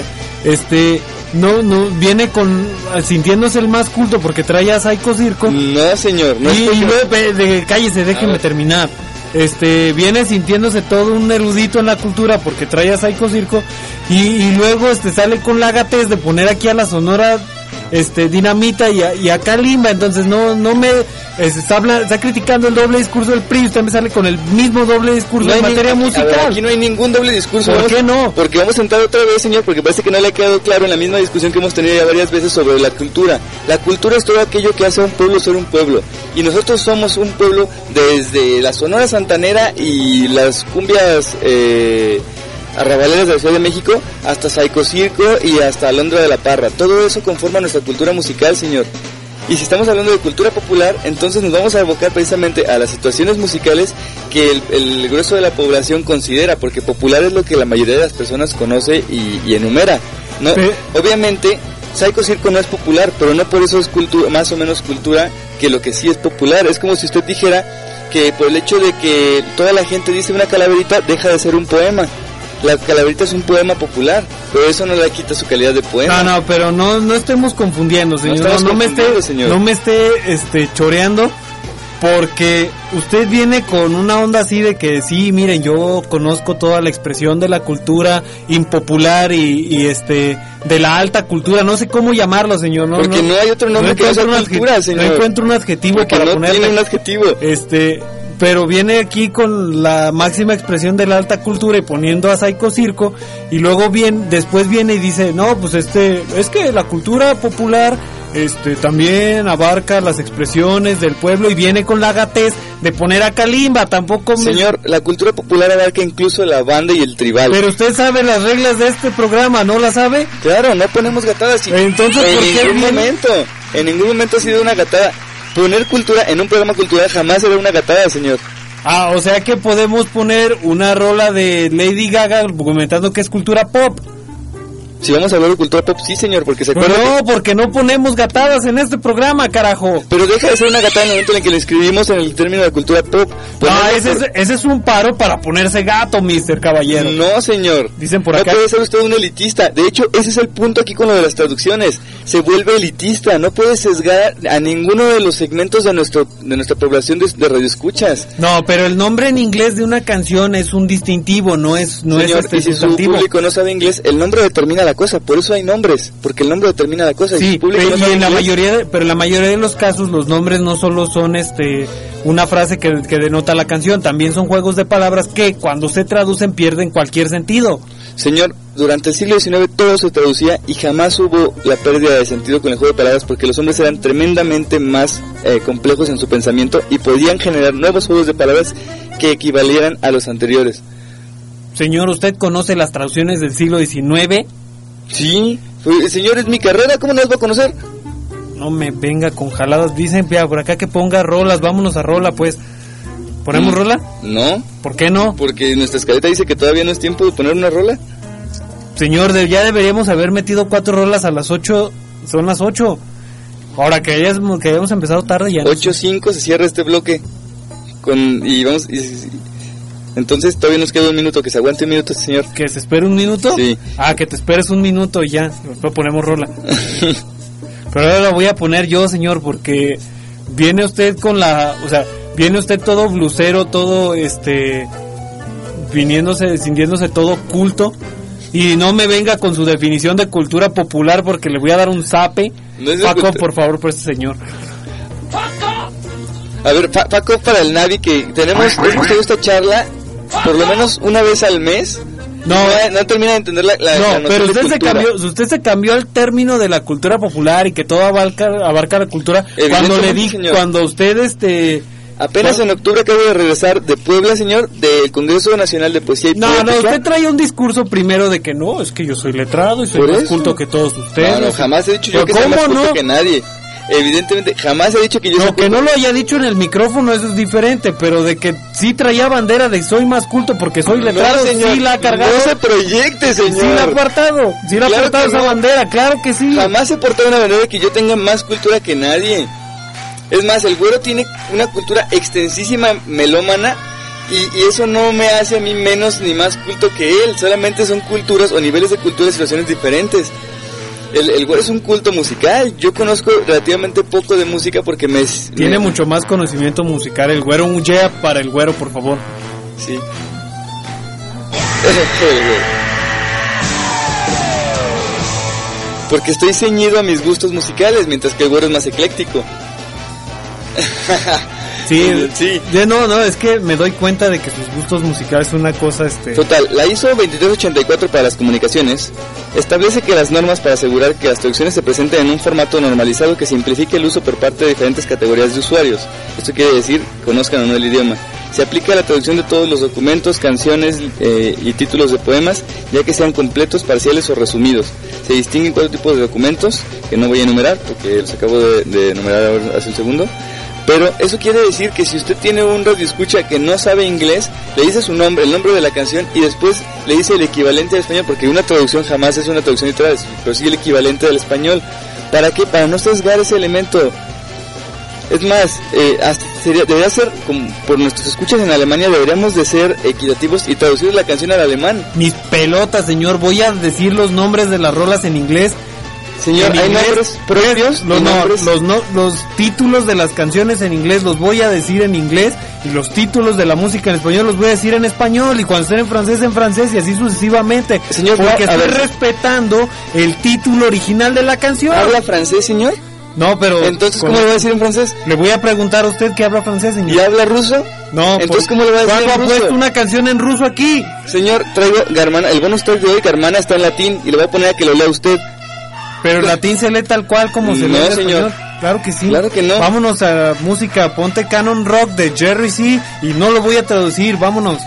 No, viene sintiéndose el más culto porque trae a Psycho Circo. No, señor. No cállese, déjeme terminar. Viene sintiéndose todo un erudito en la cultura porque trae a Psycho Circo y luego sale con la gatez de poner aquí a la Sonora Dinamita y a Kalimba. Entonces no me está criticando el doble discurso del PRI. Usted me sale con el mismo doble discurso en materia musical. Ver, aquí no hay ningún doble discurso. ¿Por qué no? Porque vamos a entrar otra vez, señor, porque parece que no le ha quedado claro en la misma discusión que hemos tenido ya varias veces sobre la cultura. La cultura es todo aquello que hace a un pueblo ser un pueblo, y nosotros somos un pueblo desde la Sonora Santanera y las cumbias arrabaleras de la Ciudad de México hasta Psycho Circo y hasta Alondra de la Parra. Todo eso conforma nuestra cultura musical, señor. Y si estamos hablando de cultura popular, entonces nos vamos a abocar precisamente a las situaciones musicales que el grueso de la población considera, porque popular es lo que la mayoría de las personas conoce y enumera, ¿no? Obviamente, Psycho Circo no es popular, pero no por eso es cultura, más o menos cultura que lo que sí es popular. Es como si usted dijera que por el hecho de que toda la gente dice una calaverita, deja de ser un poema. La calaverita es un poema popular, pero eso no le quita su calidad de poema. No, pero no estemos confundiendo, señor. No me esté choreando, porque usted viene con una onda así de que sí, miren, yo conozco toda la expresión de la cultura impopular y de la alta cultura, no sé cómo llamarlo, señor. Porque no hay otro nombre que no sea cultura, señor. No encuentro un adjetivo porque para no ponerle. Tiene un adjetivo. Pero viene aquí con la máxima expresión de la alta cultura y poniendo a Psycho Circo, y luego después viene y dice, no, pues es que la cultura popular también abarca las expresiones del pueblo, y viene con la gatez de poner a Kalimba. Tampoco Señor, la cultura popular abarca incluso la banda y el tribal. Pero usted sabe las reglas de este programa, ¿no las sabe? Claro, no ponemos gatadas. Entonces, ¿por qué en ningún momento ha sido una gatada. Poner cultura en un programa cultural jamás será una gatada, señor. O sea que podemos poner una rola de Lady Gaga argumentando que es cultura pop. Si vamos a hablar de cultura pop, sí, señor, porque se acuerda. No, porque no ponemos gatadas en este programa, carajo. Pero deja de ser una gatada en el momento en el que le escribimos en el término de cultura pop. Ese es un paro para ponerse gato, Mr. Caballero. No, señor. Dicen por acá. No puede ser usted un elitista. De hecho, ese es el punto aquí con lo de las traducciones. Se vuelve elitista. No puede sesgar a ninguno de los segmentos de nuestra población de radioescuchas. No, pero el nombre en inglés de una canción es un distintivo, no es señor, y si su público no sabe inglés, el nombre determina la cosa. Por eso hay nombres, porque el nombre determina la cosa. Sí, pero en la mayoría de los casos los nombres no solo son una frase que denota la canción, también son juegos de palabras que cuando se traducen pierden cualquier sentido. Señor, durante el siglo XIX todo se traducía y jamás hubo la pérdida de sentido con el juego de palabras, porque los hombres eran tremendamente más complejos en su pensamiento y podían generar nuevos juegos de palabras que equivalieran a los anteriores. Señor, ¿usted conoce las traducciones del siglo XIX? Sí, señor, es mi carrera, ¿cómo no las va a conocer? No me venga con jaladas, dicen por acá que ponga rolas, vámonos a rola pues. ¿Ponemos rola? No. ¿Por qué no? Porque nuestra escaleta dice que todavía no es tiempo de poner una rola. Señor, ya deberíamos haber metido 4 rolas a las 8, son las 8. Ahora que hayamos empezado tarde ya. 8:05 se cierra este bloque. Entonces todavía nos queda un minuto, que se aguante un minuto, señor. ¿Que se espere un minuto? Sí. Que te esperes un minuto y ya, después ponemos rola. Pero ahora la voy a poner yo, señor, porque viene usted viene usted todo blusero, todo sintiéndose todo culto, y no me venga con su definición de cultura popular porque le voy a dar un zape. No es Paco, por favor, por este señor. A ver, Paco, para el Navi, que hemos tenido esta charla por lo menos una vez al mes. No termina de entender la no, pero usted se cambió el término de la cultura popular y que todo abarca la cultura. Cuando le dije, cuando usted apenas en octubre acabo de regresar de Puebla, señor, del Congreso Nacional de Poesía y Poética. No, usted trae un discurso primero de que no, es que yo soy letrado y soy más culto que todos ustedes. No, jamás he dicho yo que soy más culto que nadie. evidentemente jamás he dicho que yo no, que no lo haya dicho en el micrófono, eso es diferente, pero de que sí traía bandera de soy más culto porque soy letrado, no, señor, sí la ha cargado. No se proyecte, señor. Sí la ha apartado, claro esa bandera, claro que sí. Jamás he portado una bandera de que yo tenga más cultura que nadie. Es más, el güero tiene una cultura extensísima, melómana, y eso no me hace a mí menos ni más culto que él. Solamente son culturas o niveles de cultura y situaciones diferentes. El güero es un culto musical. Yo conozco relativamente poco de música porque tiene mucho más conocimiento musical el güero. Un yeah para el güero, por favor. Sí. Porque estoy ceñido a mis gustos musicales, mientras que el güero es más ecléctico. Sí. No, es que me doy cuenta de que sus gustos musicales son una cosa, Total, la ISO 2384 para las comunicaciones establece que las normas para asegurar que las traducciones se presenten en un formato normalizado que simplifique el uso por parte de diferentes categorías de usuarios. Esto quiere decir, conozcan o no el idioma. Se aplica a la traducción de todos los documentos, canciones y títulos de poemas, ya que sean completos, parciales o resumidos. Se distinguen 4 tipos de documentos, que no voy a enumerar, porque los acabo de enumerar hace un segundo. Pero eso quiere decir que si usted tiene un radioescucha que no sabe inglés, le dice su nombre, el nombre de la canción, y después le dice el equivalente al español, porque una traducción jamás es una traducción literal, pero sí el equivalente del español. ¿Para qué? Para no sesgar ese elemento. Es más, debería ser, como por nuestros escuchas en Alemania, deberíamos de ser equitativos y traducir la canción al alemán. Mis pelotas, señor, voy a decir los nombres de las rolas en inglés. Señor, ¿hay nombres propios? Los títulos de las canciones en inglés los voy a decir en inglés, y los títulos de la música en español los voy a decir en español, y cuando estén en francés, y así sucesivamente. Señor, porque estoy respetando el título original de la canción. ¿Habla francés, señor? No, pero... Entonces, ¿cómo le voy a decir en francés? Le voy a preguntar a usted que habla francés, señor. ¿Y habla ruso? No, entonces, ¿cómo le voy a decir en ruso? ¿Cuándo ha puesto una canción en ruso aquí? Señor, traigo Garmana, el bonus track de hoy, Garmana está en latín, y le voy a poner a que lo lea usted. Pero el latín se lee tal cual como se lee en español. Claro que sí. Claro que no. Vámonos a música, ponte Canon Rock de Jerry C. Y no lo voy a traducir, vámonos.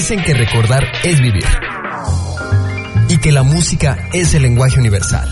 Dicen que recordar es vivir y que la música es el lenguaje universal.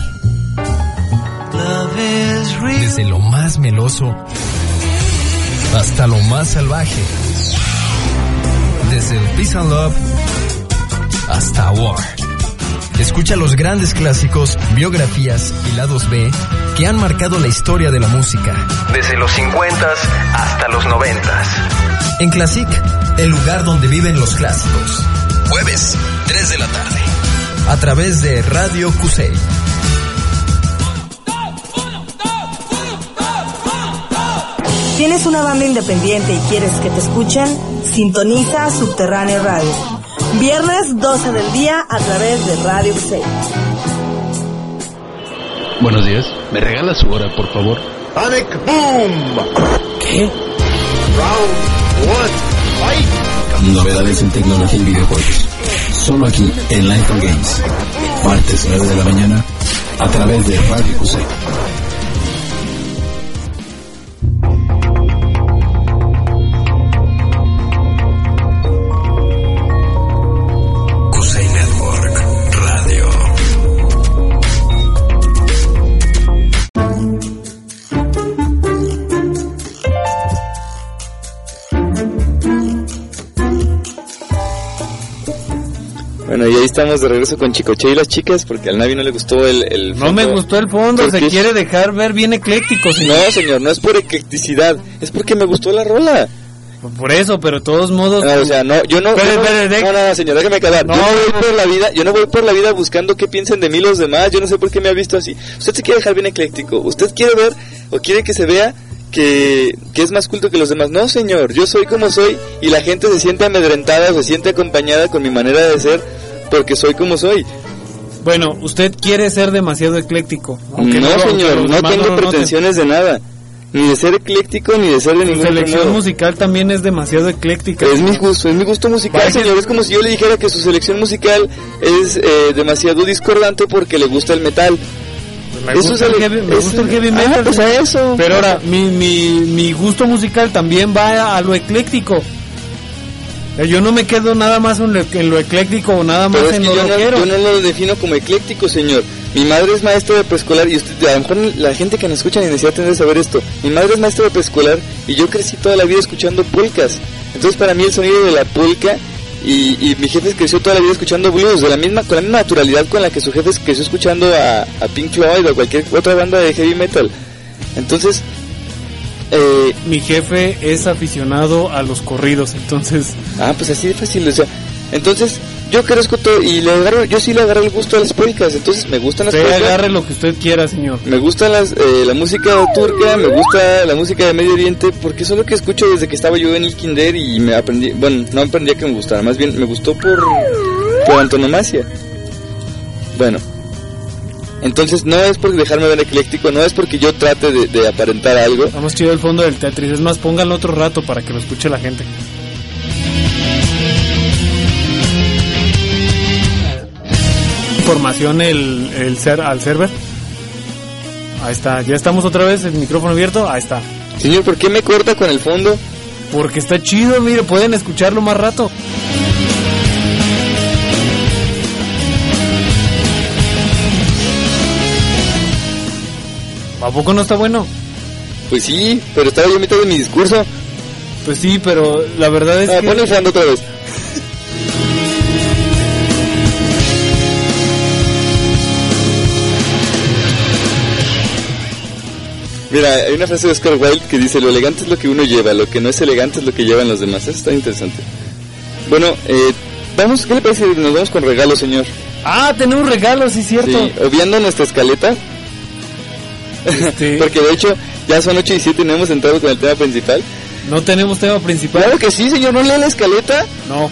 Desde lo más meloso hasta lo más salvaje. Desde el Peace and Love hasta War. Escucha los grandes clásicos, biografías y lados B que han marcado la historia de la música. Desde los 50s hasta los 90s. En Classic, el lugar donde viven los clásicos. Jueves, 3 de la tarde. A través de Radio Cusey. ¿Tienes una banda independiente y quieres que te escuchen? Sintoniza Subterráneo Radio. Viernes 12 del día a través de Radio Cusey. Buenos días. ¿Me regala su hora, por favor? Panic Boom. ¿Qué? Round 1, fight. Novedades en tecnología y videojuegos. Solo aquí en Life and Games. Martes 9 de la mañana a través de Radio Cusey. Bueno, y ahí estamos de regreso con Chicoche y las chicas, porque al Navi no le gustó el fondo. No me gustó el fondo, se quiere dejar ver bien ecléctico, señor. No, señor, no es por eclecticidad, es porque me gustó la rola. Por eso, pero de todos modos... No, o sea, no, yo no... No, señor, déjame acabar. No, yo no voy por la vida buscando qué piensen de mí los demás, yo no sé por qué me ha visto así. Usted se quiere dejar bien ecléctico, usted quiere ver, o quiere que se vea que es más culto que los demás. No, señor, yo soy como soy, y la gente se siente amedrentada, se siente acompañada con mi manera de ser, porque soy como soy. Bueno, usted quiere ser demasiado ecléctico. No, señor, no tengo pretensiones de nada. Ni de ser ecléctico, ni de ser de ningún modo. Su selección musical también es demasiado ecléctica. Es mi gusto musical, señor. Es como si yo le dijera que su selección musical es demasiado discordante porque le gusta el metal. Me gusta el heavy metal. Pues a eso. Pero ahora, mi gusto musical también va a lo ecléctico. Yo no me quedo nada más en lo ecléctico o nada más en lo rockero. Yo no lo defino como ecléctico, señor. Mi madre es maestra de preescolar y usted, a lo mejor la gente que nos escucha ni necesidad tendrá de saber esto. Mi madre es maestra de preescolar y yo crecí toda la vida escuchando polcas. Entonces para mí el sonido de la polca y mi jefe creció toda la vida escuchando blues con la misma naturalidad con la que su jefe creció escuchando a Pink Floyd o cualquier otra banda de heavy metal. Entonces... mi jefe es aficionado a los corridos, entonces... pues así de fácil, o sea... Entonces, yo crezco todo y yo sí le agarro el gusto a las polcas, entonces me gustan las polcas. Agarre lo que usted quiera, señor. Me gusta la música turca, me gusta la música de Medio Oriente, porque eso es lo que escucho desde que estaba yo en el kinder y me aprendí... Bueno, no aprendí a que me gustara, más bien me gustó por antonomasia. Bueno... Entonces no es por dejarme ver ecléctico, no es porque yo trate de aparentar algo. Vamos chido el fondo del Tetris, es más, pónganlo otro rato para que lo escuche la gente. Información al server. Ahí está, ya estamos otra vez, el micrófono abierto, ahí está. Señor, ¿por qué me corta con el fondo? Porque está chido, mire, pueden escucharlo más rato. ¿A poco no está bueno? Pues sí, pero estaba yo a mitad de mi discurso. Pues sí, pero la verdad es que... Pon el fondo otra vez. Mira, hay una frase de Oscar Wilde que dice: lo elegante es lo que uno lleva, lo que no es elegante es lo que llevan los demás. Eso está interesante. Bueno, vamos, ¿qué le parece? Nos vamos con regalos, señor. Tenemos regalos, sí, cierto. Sí, obviando nuestra escaleta. Porque de hecho ya son 8:07 y no hemos entrado con el tema principal. No tenemos tema principal. Claro que sí, señor, ¿no lee la escaleta? No.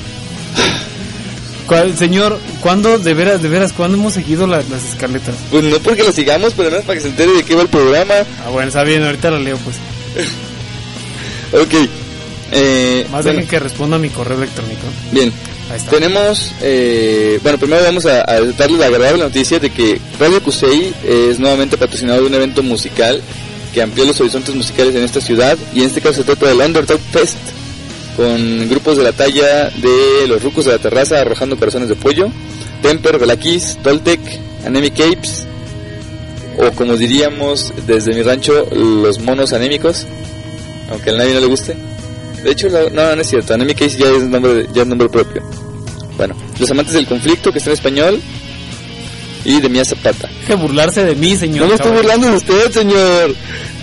Señor, ¿cuándo, de veras, cuándo hemos seguido las escaletas? Pues no porque lo sigamos, pero no es para que se entere de qué va el programa. Bueno, está bien, ahorita la leo pues. Ok. Más bien que responda a mi correo electrónico. Bien. Ahí está. Tenemos, bueno, primero vamos a darle la agradable noticia de que Radio Cusey es nuevamente patrocinado de un evento musical que amplió los horizontes musicales en esta ciudad, y en este caso se trata del Underdog Fest, con grupos de la talla de Los Rucos de la Terraza Arrojando Corazones de Pollo, Temper, Belakis, Toltec, Anemic Apes, o como diríamos desde mi rancho, Los Monos Anémicos, aunque a nadie no le guste. De hecho, no es cierto, Anemic Apes ya es nombre propio. Bueno, Los Amantes del Conflicto, que está en español, y de Mía Zapata. Que burlarse de mí, señor. No me estoy burlando de usted, señor.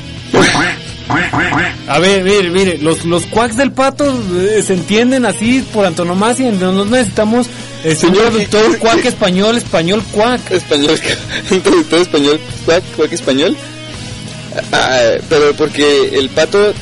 A ver, mire, los quacks del pato se entienden así por antonomasia. No necesitamos un traductor quack español quack. Un traductor español quack español. Pero porque el pato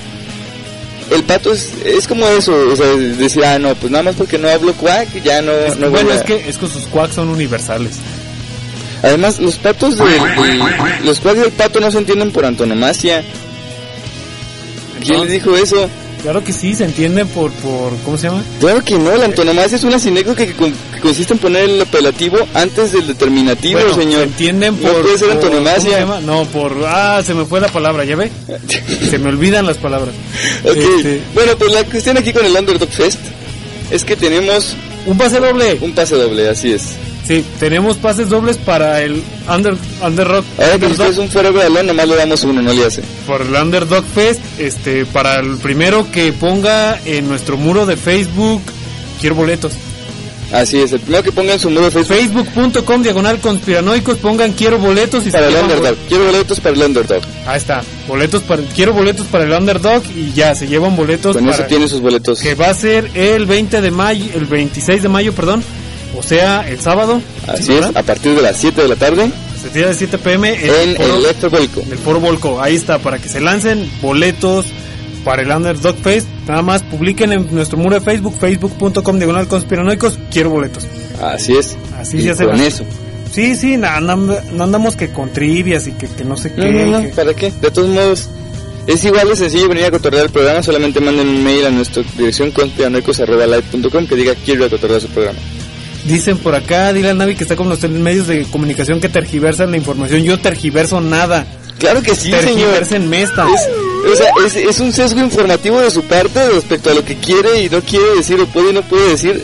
es como eso, o sea, decir, no, pues nada más porque no hablo quack, ya no bueno, es que sus quacks son universales. Además, los quacks del pato no se entienden por antonomasia. ¿Quién les dijo eso? Claro que sí, se entiende por ¿cómo se llama? Claro que no, la antonomasia es una sinécdoca que consiste en poner el apelativo antes del determinativo, bueno, señor. Se entienden por... No puede ser antonomasia. No, se me fue la palabra, ¿ya ve? Se me olvidan las palabras. Okay. Bueno, pues la cuestión aquí con el Underdog Fest es que tenemos... Un pase doble, así es. Sí, tenemos pases dobles para el Underdog. Ahora que usted es un fuera de balón, nomás le damos uno, no le hace. Por el Underdog Fest, para el primero que ponga en nuestro muro de Facebook, quiero boletos. Así es, el primero que ponga en su muro de Facebook. Facebook.com/conspiranoicos, pongan quiero boletos y para el Underdog. Quiero boletos para el Underdog. Ahí está, quiero boletos para el Underdog y ya, se llevan boletos. Con eso tiene sus boletos. Que va a ser el 26 de mayo, o sea, el sábado. Así es, a partir de las 7 de la tarde. A partir de 7 p.m. en el Electrovolco. En el Foro Volco, ahí está, para que se lancen boletos para el Underdog Fest. Nada más publiquen en nuestro muro de Facebook, facebook.com/conspiranoicos, quiero boletos. Así es. Así se hace. Con eso. Sí, no andamos que con trivias y que no sé qué. No, ¿para qué? De todos modos, es igual de sencillo venir a cotorrear el programa. Solamente manden un mail a nuestra dirección conspiranoicos@live.com que diga quiero ir a cotorrear su programa. Dicen por acá, dile al Navi que está con los medios de comunicación que tergiversan la información. Yo tergiverso nada. Claro que sí, tergiversen mesta. Es un sesgo informativo de su parte respecto a lo que quiere y no quiere decir, o puede y no puede decir.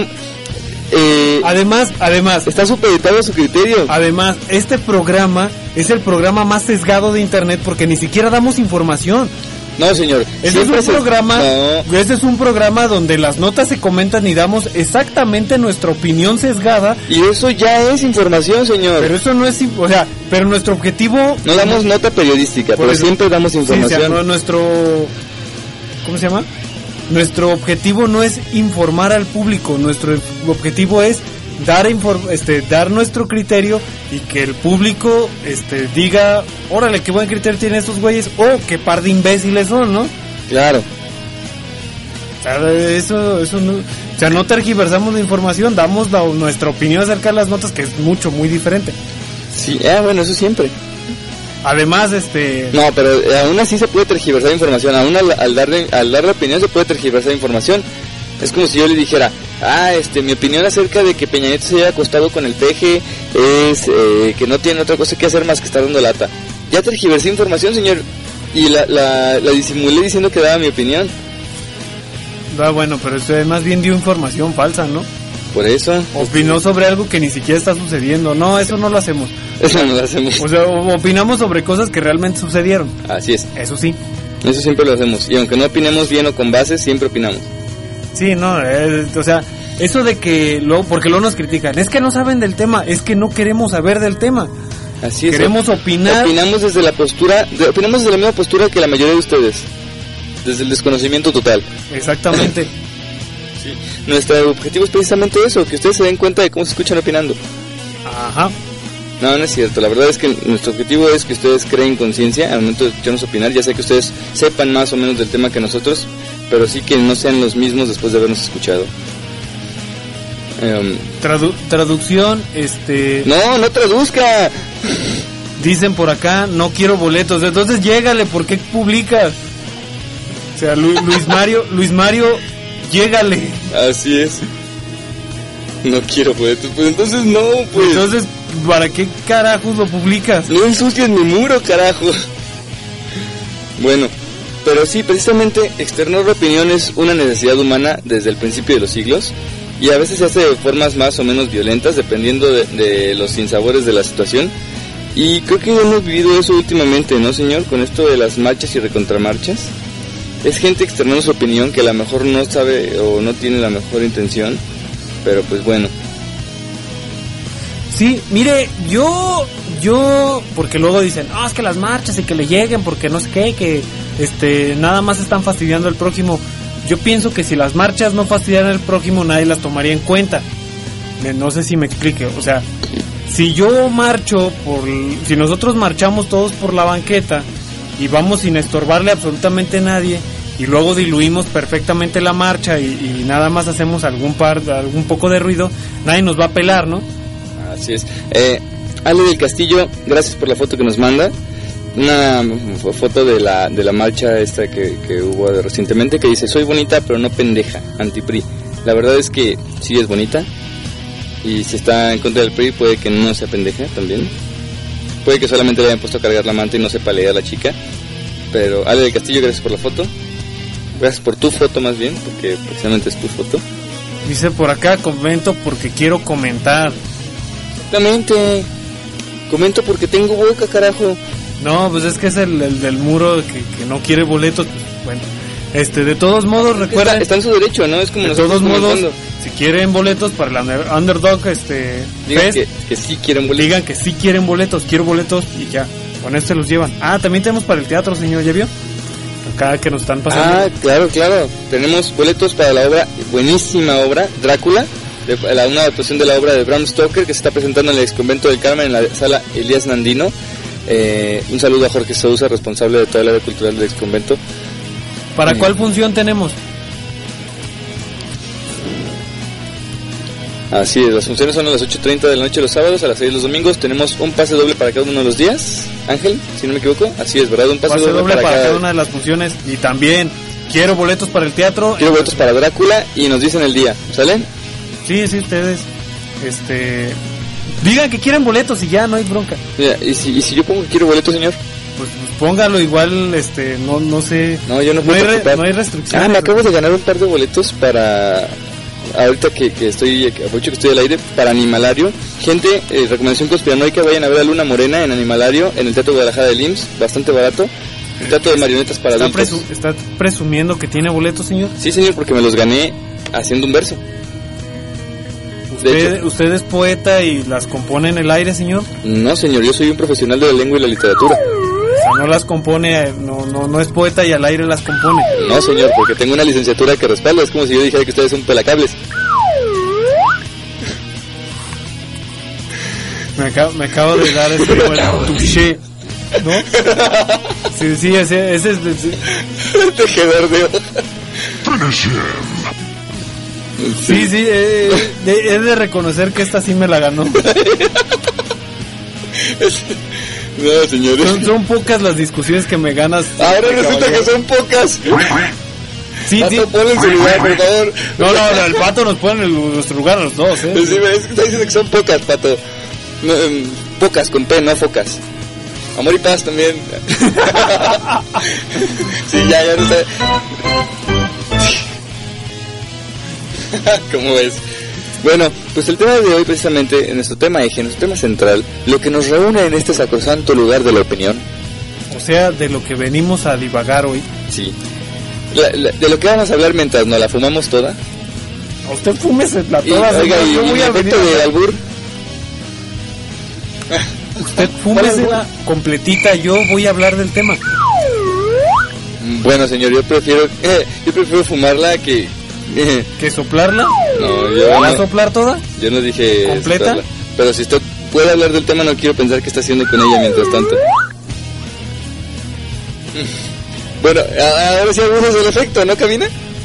Además, está supeditado a su criterio. Además, este programa es el programa más sesgado de internet porque ni siquiera damos información. No, señor. Este es un programa donde las notas se comentan y damos exactamente nuestra opinión sesgada. Y eso ya es información, señor. Pero eso no es, pero nuestro objetivo... No damos nota periodística, pero siempre damos información. Sí, ¿cómo se llama? Nuestro objetivo no es informar al público, nuestro objetivo es dar nuestro criterio y que el público diga, órale, qué buen criterio tienen estos güeyes, o qué par de imbéciles son, ¿no? Claro. O sea, eso no, o sea, no tergiversamos la información, damos nuestra opinión acerca de las notas, que es muy diferente. Sí, bueno, eso siempre. Además, No, pero aún así se puede tergiversar información, aún al dar la opinión se puede tergiversar información. Es como si yo le dijera, mi opinión acerca de que Peña Nieto se haya acostado con el peje es que no tiene otra cosa que hacer más que estar dando lata. Ya tergiversé información, señor, y la disimulé diciendo que daba mi opinión. Bueno, pero usted más bien dio información falsa, ¿no? Por eso. Opinó sobre algo que ni siquiera está sucediendo. No, eso no lo hacemos. Eso no lo hacemos. O sea, opinamos sobre cosas que realmente sucedieron. Así es. Eso sí. Eso siempre lo hacemos. Y aunque no opinemos bien o con bases, siempre opinamos. Sí, no, o sea, eso de que porque luego nos critican, es que no saben del tema, es que no queremos saber del tema. Así es. Queremos opinar. Opinamos desde la misma postura que la mayoría de ustedes. Desde el desconocimiento total. Exactamente. Sí. Nuestro objetivo es precisamente eso, que ustedes se den cuenta de cómo se escuchan opinando. Ajá. No es cierto, la verdad es que nuestro objetivo es que ustedes creen conciencia al momento de escucharnos opinar, ya sea que ustedes sepan más o menos del tema que nosotros, pero sí que no sean los mismos después de habernos escuchado. Traducción, No traduzca. Dicen por acá, no quiero boletos, entonces llégale, ¿por qué publicas? O sea, Luis Mario, llégale. Así es. No quiero boletos, pues entonces no, pues. Entonces, ¿para qué carajos lo publicas? No ensucies mi muro, carajo. Bueno, Pero sí, precisamente externar la opinión es una necesidad humana desde el principio de los siglos, y a veces se hace de formas más o menos violentas dependiendo de los sinsabores de la situación. Y creo que hemos vivido eso últimamente, ¿no, señor? Con esto de las marchas y recontramarchas. Es gente externando su opinión que a lo mejor no sabe o no tiene la mejor intención, pero pues bueno. Sí, mire, yo, porque luego dicen, es que las marchas y que le lleguen porque no sé qué, que nada más están fastidiando al prójimo. Yo pienso que si las marchas no fastidiaran al prójimo, nadie las tomaría en cuenta. No sé si me explique, o sea, si yo marcho si nosotros marchamos todos por la banqueta y vamos sin estorbarle absolutamente a nadie, y luego diluimos perfectamente la marcha y nada más hacemos algún poco de ruido, nadie nos va a pelar, ¿no? Así es. Ale del Castillo, gracias por la foto que nos manda. Una foto de la marcha esta que hubo recientemente, que dice: soy bonita pero no pendeja, anti-PRI. La verdad es que sí es bonita, y si está en contra del PRI puede que no sea pendeja también. Puede que solamente le hayan puesto a cargar la manta y no sepa leer a la chica. Pero Ale del Castillo, gracias por la foto. Gracias por tu foto más bien, porque precisamente es tu foto. Dice por acá, comento porque quiero comentar. Exactamente. Comento porque tengo boca, carajo. No, pues es que es el del muro que no quiere boletos. Pues, bueno, de todos modos, recuerden... Está en su derecho, ¿no? Es como de todos modos, si quieren boletos para la Underdog digan Fest, que sí quieren boletos. Digan que sí quieren boletos, quiero boletos, y ya, con esto los llevan. También tenemos para el teatro, señor, ¿ya vio? Acá que nos están pasando. Claro. Tenemos boletos para la obra, buenísima obra, Drácula, una adaptación de la obra de Bram Stoker, que se está presentando en el Exconvento del Carmen, en la sala Elías Nandino. Un saludo a Jorge Sousa, responsable de toda el área cultural del Exconvento. ¿Para cuál función tenemos? Así es, las funciones son a las 8:30 de la noche los sábados, a las 6 los domingos. Tenemos un pase doble para cada uno de los días, Ángel, si no me equivoco. Así es, ¿verdad? Un pase doble para cada una de las funciones. Y también quiero boletos para el teatro. Quiero boletos para Drácula, y nos dicen el día, ¿sale? Sí, ustedes digan que quieren boletos y ya, no hay bronca. Mira, ¿y si yo pongo que quiero boletos, señor? Pues póngalo igual, no sé. No, yo no puedo participar. No hay restricciones. Me acabo de ganar un par de boletos para... Ahorita que aprovecho que estoy al aire, para Animalario. Gente, recomendación conspiranoica, vayan a ver a Luna Morena en Animalario, en el Teatro Guadalajara del IMSS, bastante barato. El teatro de marionetas para adultos. ¿Está presumiendo que tiene boletos, señor? Sí, señor, porque me los gané haciendo un verso. ¿Usted es poeta y las compone en el aire, señor? No, señor, yo soy un profesional de la lengua y la literatura. O sea, no las compone, no es poeta y al aire las compone. No, señor, porque tengo una licenciatura que respalda. Es como si yo dijera que ustedes son pelacables. Me acabo de dar ese touché, ¿no? Sí, ese es... El tejedor de hoja. Sí, he de reconocer que esta sí me la ganó. No, señores. Son pocas las discusiones que me ganas. Ahora resulta que son pocas. Sí, Pato, ponle en su lugar, por favor. No, el Pato nos pone en nuestro lugar a los dos, ¿eh? Sí, es que está diciendo que son pocas, Pato. No, pocas, con P, no focas. Amor y paz también. Sí, ya no sé. ¿Cómo ves? Bueno, pues el tema de hoy, precisamente, en nuestro tema eje, nuestro tema central, lo que nos reúne en este sacrosanto lugar de la opinión. O sea, de lo que venimos a divagar hoy. Sí. De lo que vamos a hablar mientras nos la fumamos toda. A usted fúmese la toda. Oiga, yo voy a venir de albur. Usted fúmesela completita, yo voy a hablar del tema. Bueno, señor, yo prefiero fumarla que... ¿Que soplarla? No, yo ¿Va a soplar toda? Yo no dije ¿completa? Soplarla. Pero si usted puede hablar del tema, no quiero pensar qué está haciendo con ella mientras tanto. Bueno, ahora sí algunos del efecto, ¿no, Cabina?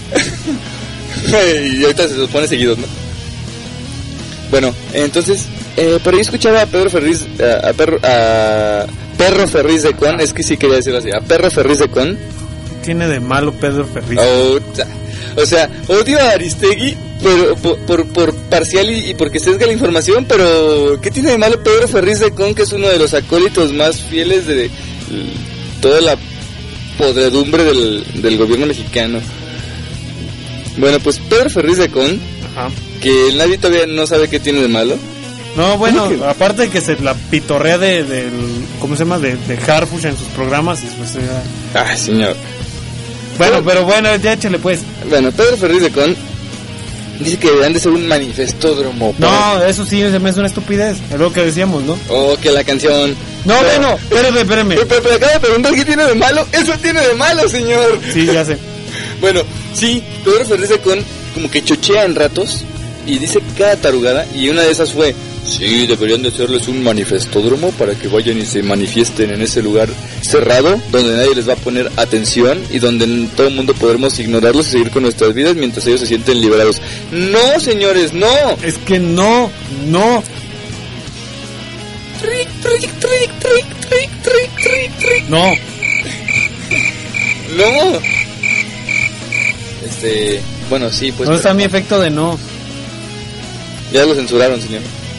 Y ahorita se supone seguidos, ¿no? Bueno, entonces, pero yo escuchaba a Pedro Ferriz, a Perro Ferriz de Con, es que sí quería decirlo así, a Perro Ferriz de Con. ¿Qué tiene de malo Pedro Ferriz? O sea, odio a Aristegui pero por parcial y porque sesga la información, pero ¿qué tiene de malo Pedro Ferriz de Con, que es uno de los acólitos más fieles de toda la podredumbre del gobierno mexicano. Bueno, pues Pedro Ferriz de Con, que nadie todavía no sabe qué tiene de malo. No, bueno, aparte de que se la pitorrea del ¿cómo se llama? De Harfuch en sus programas. Pues, Ay, señor. Bueno, pero bueno, ya échale pues. Bueno, Pedro Ferriz de Con dice que deberán de ser un manifestódromo. No, eso sí, se me hace una estupidez. Es lo que decíamos, ¿no? Oh, que la canción. No, bueno, espérame. Pero acaba de preguntar qué tiene de malo. Eso tiene de malo, señor. Sí, ya sé. Bueno, sí, Pedro Ferriz de Con como que chochea en ratos y dice cada tarugada, y una de esas fue: sí, deberían de hacerles un manifestódromo para que vayan y se manifiesten en ese lugar cerrado, donde nadie les va a poner atención y donde todo el mundo podremos ignorarlos y seguir con nuestras vidas mientras ellos se sienten liberados. No, señores, no. Es que no. No. Bueno, sí, pues. ¿Dónde está mi efecto de no? Ya lo censuraron, señor.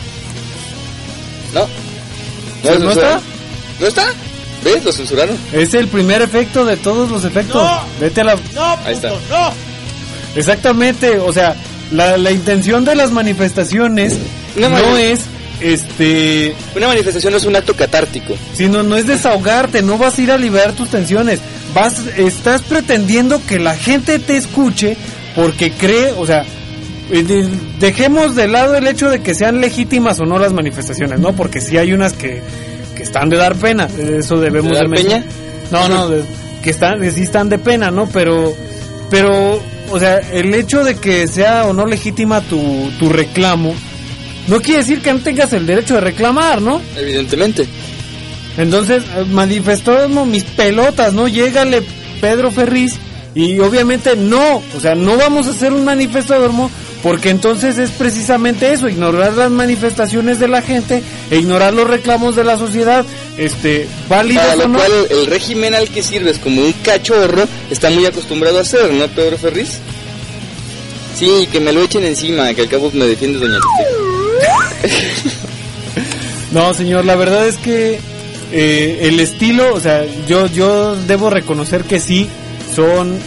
No. ¿No está? ¿No está? ¿Ves? Lo censuraron. Es el primer efecto de todos los efectos. No. Vete a la... No, ahí está. No. Exactamente, o sea, la intención de las manifestaciones no es una manifestación no es un acto catártico. Sino no es desahogarte, no vas a ir a liberar tus tensiones. Estás pretendiendo que la gente te escuche porque cree, o sea, dejemos de lado el hecho de que sean legítimas o no las manifestaciones, ¿no? Porque sí hay unas que están de dar pena, eso debemos ¿De dar peña? No, que sí están de pena, ¿no? Pero, o sea, el hecho de que sea o no legítima tu reclamo, no quiere decir que no tengas el derecho de reclamar, ¿no? Evidentemente. Entonces, manifestamos mis pelotas, ¿no? Llégale Pedro Ferriz, y obviamente no, o sea, no vamos a hacer un manifestódromo, porque entonces es precisamente eso, ignorar las manifestaciones de la gente e ignorar los reclamos de la sociedad, válidos para lo o no. Cual el régimen al que sirves como un cachorro está muy acostumbrado a hacer, ¿no, Pedro Ferriz? Sí, que me lo echen encima, que al cabo me defiende doña Cristina. No, señor, la verdad es que el estilo, o sea, yo debo reconocer que sí son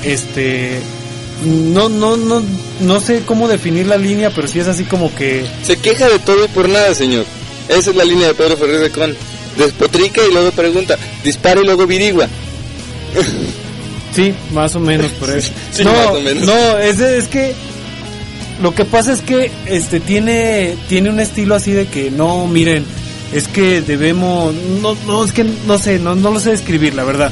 no sé cómo definir la línea, pero sí es así como que se queja de todo y por nada, señor. Esa es la línea de Pedro Ferriz de Con. Despotrica y luego pregunta, dispara y luego virigua. Sí, más o menos por eso. Sí, más o menos. No, es que lo que pasa es que tiene un estilo así de que no, miren, es que debemos, no es que no sé, no lo sé describir, la verdad.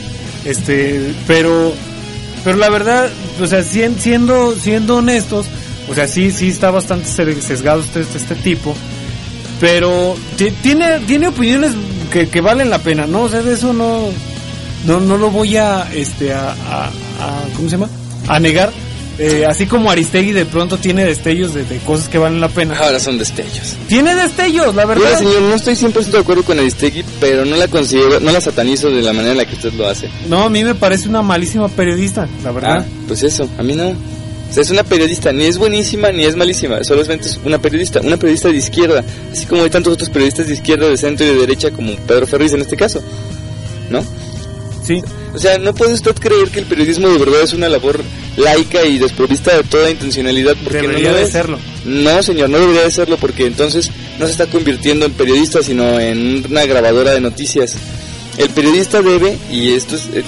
Pero la verdad, o sea, siendo honestos, o sea, sí está bastante sesgado este tipo, pero tiene opiniones que valen la pena, ¿no? O sea, de eso no lo voy a ¿cómo se llama? A negar. Así como Aristegui de pronto tiene destellos de cosas que valen la pena. Ahora son destellos. Tiene destellos, la verdad. Mira, señor, no estoy 100% de acuerdo con Aristegui, pero no la satanizo de la manera en la que usted lo hace. No, a mí me parece una malísima periodista, la verdad. Pues eso, a mí no. O sea, es una periodista, ni es buenísima ni es malísima, solamente es una periodista de izquierda, así como hay tantos otros periodistas de izquierda, de centro y de derecha como Pedro Ferriz en este caso, ¿no? Sí. O sea, no puede usted creer que el periodismo de verdad es una labor laica y desprovista de toda intencionalidad, porque debería no de serlo. No, señor, no debería de serlo, porque entonces no se está convirtiendo en periodista, sino en una grabadora de noticias. El periodista debe, y esto es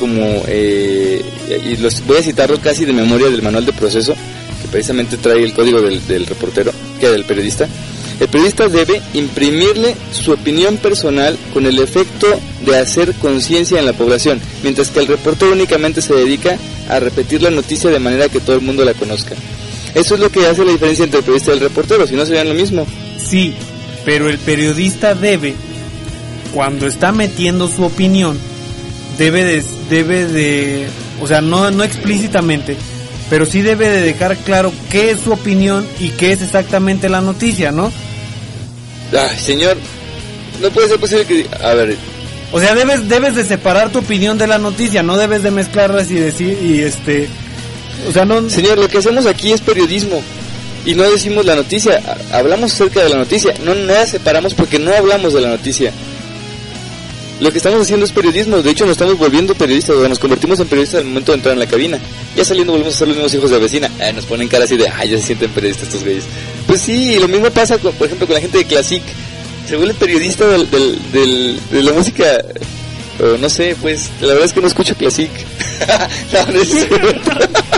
y los voy a citarlo casi de memoria del manual de proceso, que precisamente trae el código del reportero, que del periodista. El periodista debe imprimirle su opinión personal con el efecto de hacer conciencia en la población, mientras que el reportero únicamente se dedica a repetir la noticia de manera que todo el mundo la conozca. Eso es lo que hace la diferencia entre el periodista y el reportero, si no serían lo mismo. Sí, pero el periodista debe, cuando está metiendo su opinión, debe de, o sea, no explícitamente, pero sí debe de dejar claro qué es su opinión y qué es exactamente la noticia, ¿no? Ay, señor, no puede ser posible que... A ver... O sea, debes de separar tu opinión de la noticia, no debes de mezclarlas y decir, o sea, no... Señor, lo que hacemos aquí es periodismo, y no decimos la noticia, hablamos acerca de la noticia, no la separamos porque no hablamos de la noticia. lo que estamos haciendo es periodismo. De hecho, nos estamos volviendo periodistas, o nos convertimos en periodistas al momento de entrar en la cabina. Ya saliendo volvemos a ser los mismos hijos de vecina. Nos ponen cara así de, ya se sienten periodistas estos güeyes. Pues sí, lo mismo pasa, por ejemplo, con la gente de Classic. Se vuelve periodista de la música, o no sé, pues, la verdad es que no escucho Classic. No es cierto.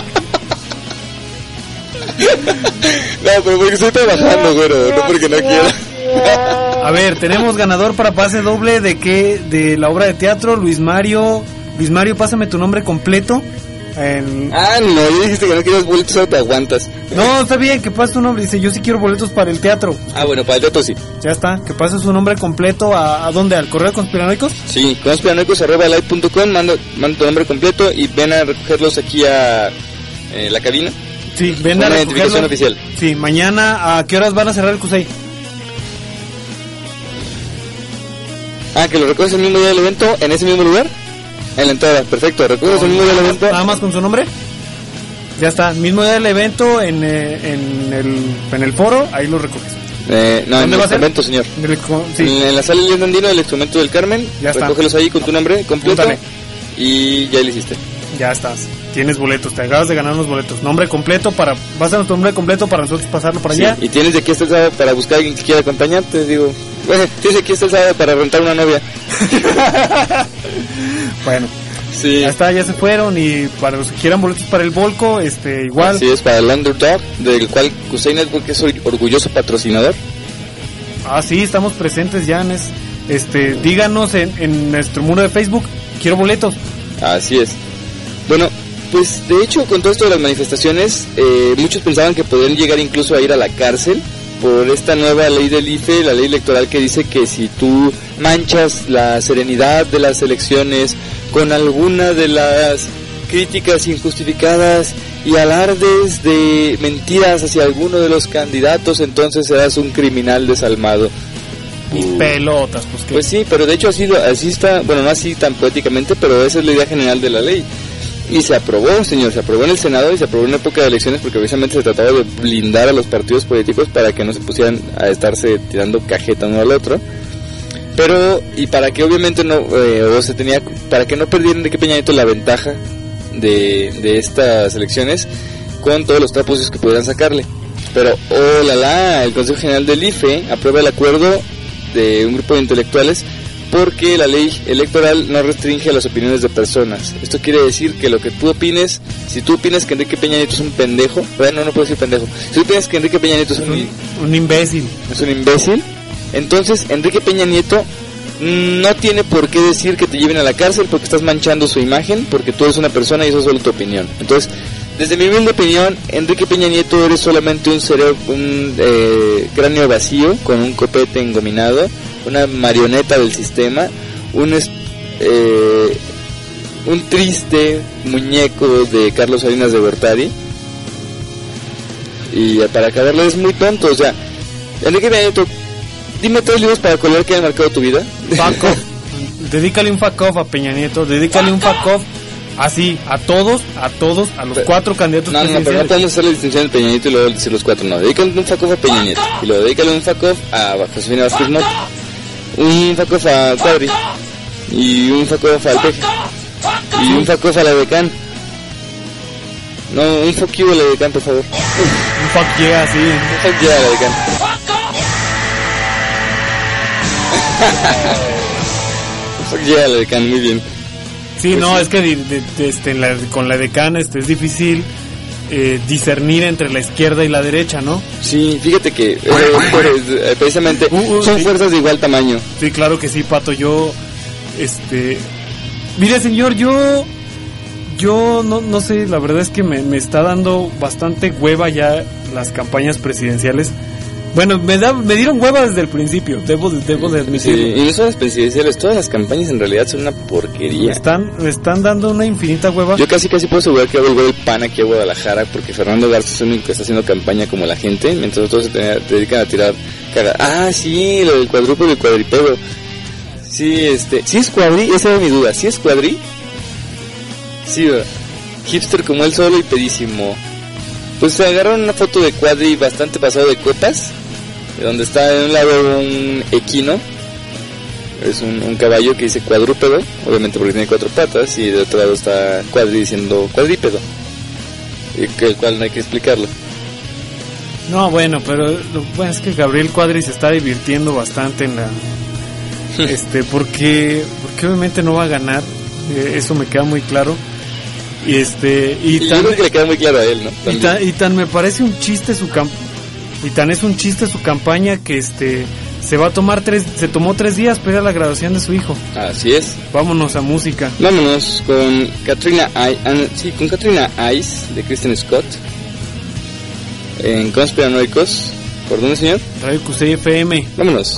No, pero porque estoy trabajando, güero, no porque no quiera. A ver, tenemos ganador para pase doble de la obra de teatro, Luis Mario, pásame tu nombre completo. No, ya dijiste que no querías boletos, ahora te aguantas. No, está bien, que pase tu nombre. Dice, yo sí quiero boletos para el teatro. Bueno, para el teatro sí. Ya está, que pase su nombre completo. ¿A dónde? ¿Al correo de Conspiranoicos? Sí, conspiranoicos@live.com, manda tu nombre completo y ven a recogerlos aquí a la cabina. Sí, ven a recogerlos. Identificación oficial. Sí, mañana, ¿a qué horas van a cerrar el CUSEI? Que lo recoges el mismo día del evento, en ese mismo lugar. En la entrada, perfecto, ¿recuerdas el mismo día del evento? Nada más con su nombre. Ya está, mismo día del evento en el foro, ahí lo recoges. No, en el evento, señor. Sí. En la sala Elías Andino, el instrumento del Carmen. Ya está. Recógelos ahí con tu nombre completo. Púntale. Y ya lo hiciste. Ya estás. Tienes boletos, te acabas de ganar unos boletos. Nombre completo vas a dar tu nombre completo para nosotros pasarlo para allá. Y tienes de aquí hasta el sábado para buscar a alguien que quiera acompañarte, digo. Bueno, tienes de aquí hasta el sábado para rentar una novia. Bueno. Sí. Ya está, ya se fueron. Y para los que quieran boletos para el Volco, igual. Así es, para el Underdog, del cual Cusey Network es orgulloso patrocinador. Sí, estamos presentes ya en díganos en nuestro muro de Facebook, quiero boletos. Así es. Bueno, pues de hecho con todo esto de las manifestaciones, muchos pensaban que podían llegar incluso a ir a la cárcel por esta nueva ley del IFE, la ley electoral, que dice que si tú manchas la serenidad de las elecciones con alguna de las críticas injustificadas y alardes de mentiras hacia alguno de los candidatos, entonces serás un criminal desalmado. Mis pelotas, pues sí, pero de hecho así está, bueno, no así tan poéticamente, pero esa es la idea general de la ley. Y se aprobó, señor, se aprobó en el Senado y se aprobó en época de elecciones porque precisamente se trataba de blindar a los partidos políticos para que no se pusieran a estarse tirando cajeta uno al otro. Pero, y para que obviamente para que no perdiera Enrique Peña Nieto la ventaja de estas elecciones con todos los trapos que pudieran sacarle. Pero, el Consejo General del IFE aprueba el acuerdo de un grupo de intelectuales porque la ley electoral no restringe las opiniones de personas. Esto quiere decir que lo que tú opines, si tú opinas que Enrique Peña Nieto es un pendejo, bueno, no puedo decir pendejo, si tú opinas que Enrique Peña Nieto es un imbécil, entonces Enrique Peña Nieto no tiene por qué decir que te lleven a la cárcel porque estás manchando su imagen, porque tú eres una persona y eso es solo tu opinión. Entonces, desde mi humilde opinión, Enrique Peña Nieto eres solamente un cráneo vacío con un copete engominado, una marioneta del sistema, un triste muñeco de Carlos Salinas de Gortari. Y para acabarlo, es muy tonto. O sea, Enrique Peña Nieto, dime 3 libros para color que hayan marcado tu vida. Fuck off. Dedícale un fuck off a Peña Nieto, dedícale un fuck off así a todos, a los 4 candidatos presidenciales. Pero no podemos hacer la distinción de Peña Nieto y luego decir los 4, no. Dedícale un fuck off a Peña Nieto y luego dedícale un fuck off a Josefina Vázquez Mota, un fuck off a Cuadri y un fuck off al Peje y un fuck off a la Decán. No, un fuck you a la Decán, por favor. Un fuck yeah, sí. Un fuck yeah a la Decán. Fuck yeah a la Decán, muy bien. Sí, pues no, sí. Es que con la Decán es difícil discernir entre la izquierda y la derecha, ¿no? Sí, fíjate que precisamente son sí. Fuerzas de igual tamaño. Sí, claro que sí, Pato. Mire, señor, yo no sé, la verdad es que me está dando bastante hueva ya las campañas presidenciales. Bueno, me dieron hueva desde el principio, debo de admitirlo. Sí, y no son las presidenciales, todas las campañas en realidad son una porquería. Me están dando una infinita hueva. Yo casi puedo asegurar que va a volver el PAN aquí a Guadalajara, porque Fernando Garza es el único que está haciendo campaña como la gente, mientras otros se dedican a tirar cagadas. Ah, sí, lo del cuadruple y el cuadripedo. Sí, ¿sí es Cuadri? Esa era mi duda, ¿sí es Cuadri? Sí, hipster como él solo y pedísimo. Pues se agarraron una foto de Cuadri bastante pasado de copas, donde está en un lado un equino, Es un caballo que dice cuadrúpedo, obviamente porque tiene 4 patas, y de otro lado está cuadri diciendo cuadrípedo, el cual no hay que explicarlo. No, bueno, pero es que Gabriel Cuadri se está divirtiendo bastante en la... porque obviamente no va a ganar, eso me queda muy claro. Y yo creo que le queda muy claro a él, ¿no? Y tan me parece un chiste su campaña que se tomó 3 días para ir a la graduación de su hijo. Así es. Vámonos a música. Vámonos con Katrina Ice de Kristen Scott en Conspiranoicos. ¿Por dónde, señor? Radio QC FM. Vámonos.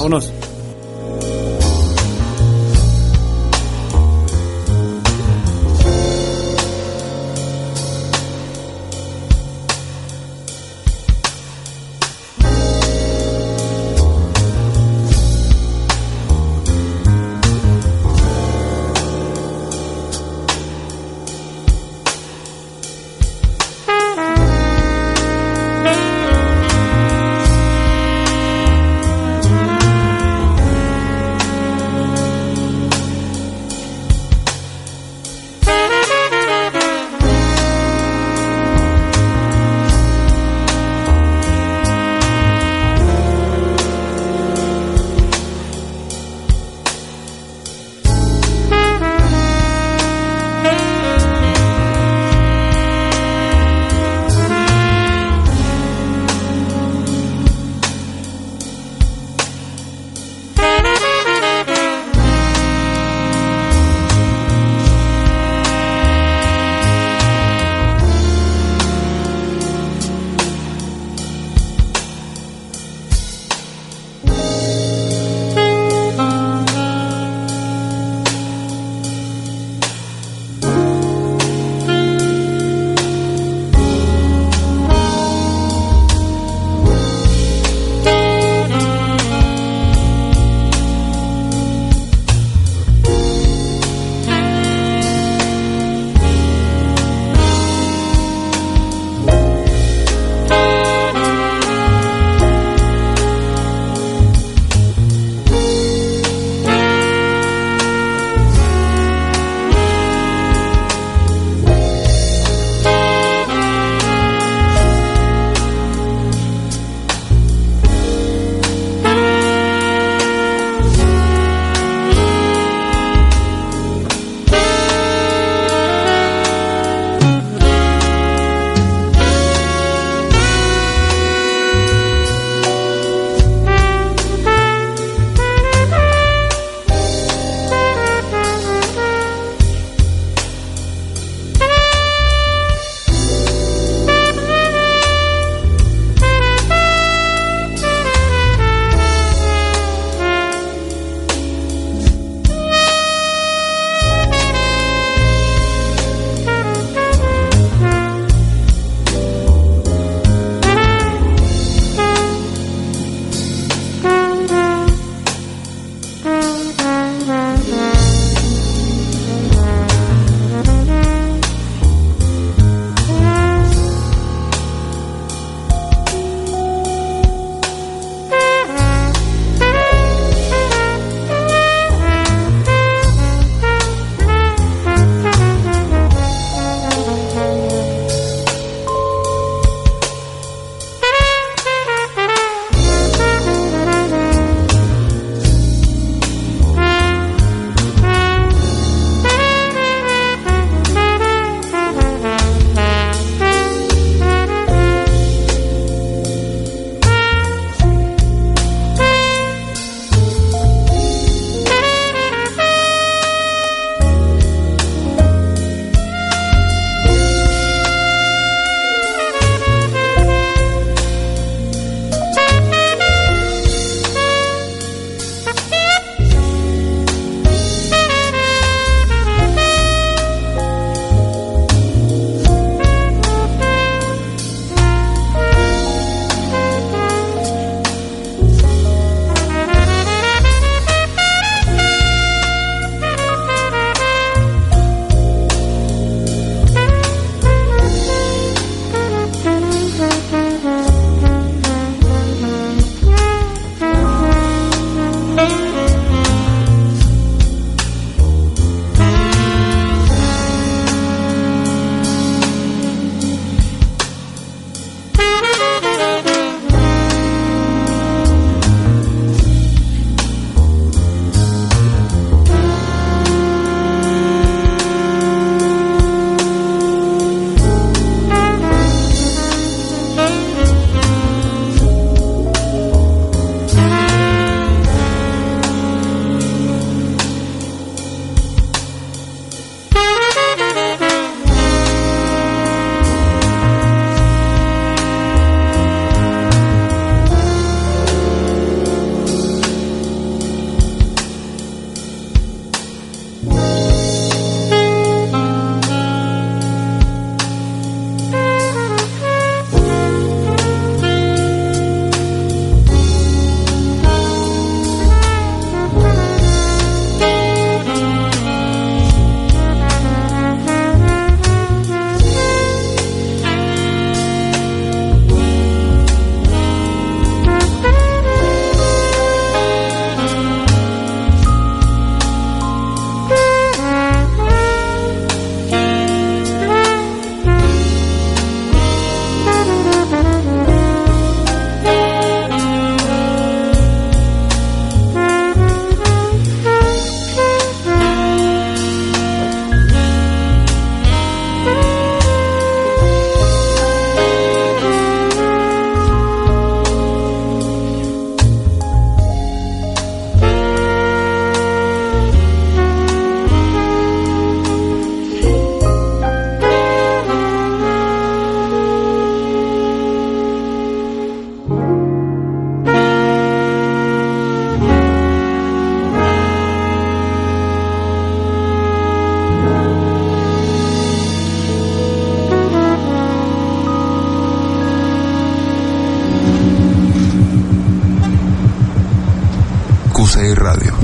Cusey Radio.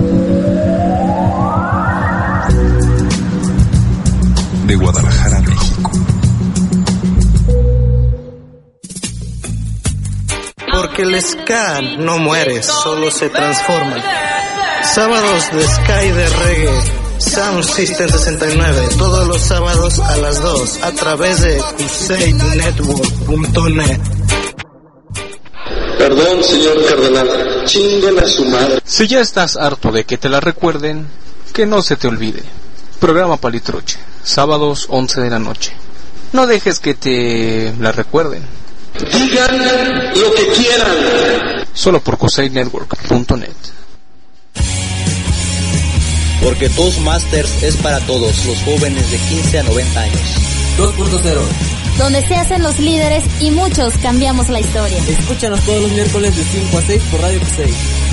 De Guadalajara, México. Porque el ska no muere, solo se transforma. Sábados de ska y de reggae, Sound System 69, todos los sábados a las 2, a través de CuseyNetwork.net. Perdón, señor cardenal, chinguen a su madre. Si ya estás harto de que te la recuerden, que no se te olvide. Programa Palitruche, sábados 11 de la noche. No dejes que te la recuerden. Digan lo que quieran. Solo por CuseyNetwork.net. Porque Toastmasters es para todos los jóvenes de 15 a 90 años. 2.0, donde se hacen los líderes y muchos cambiamos la historia. Escúchanos todos los miércoles de 5 a 6 por Radio Cusey.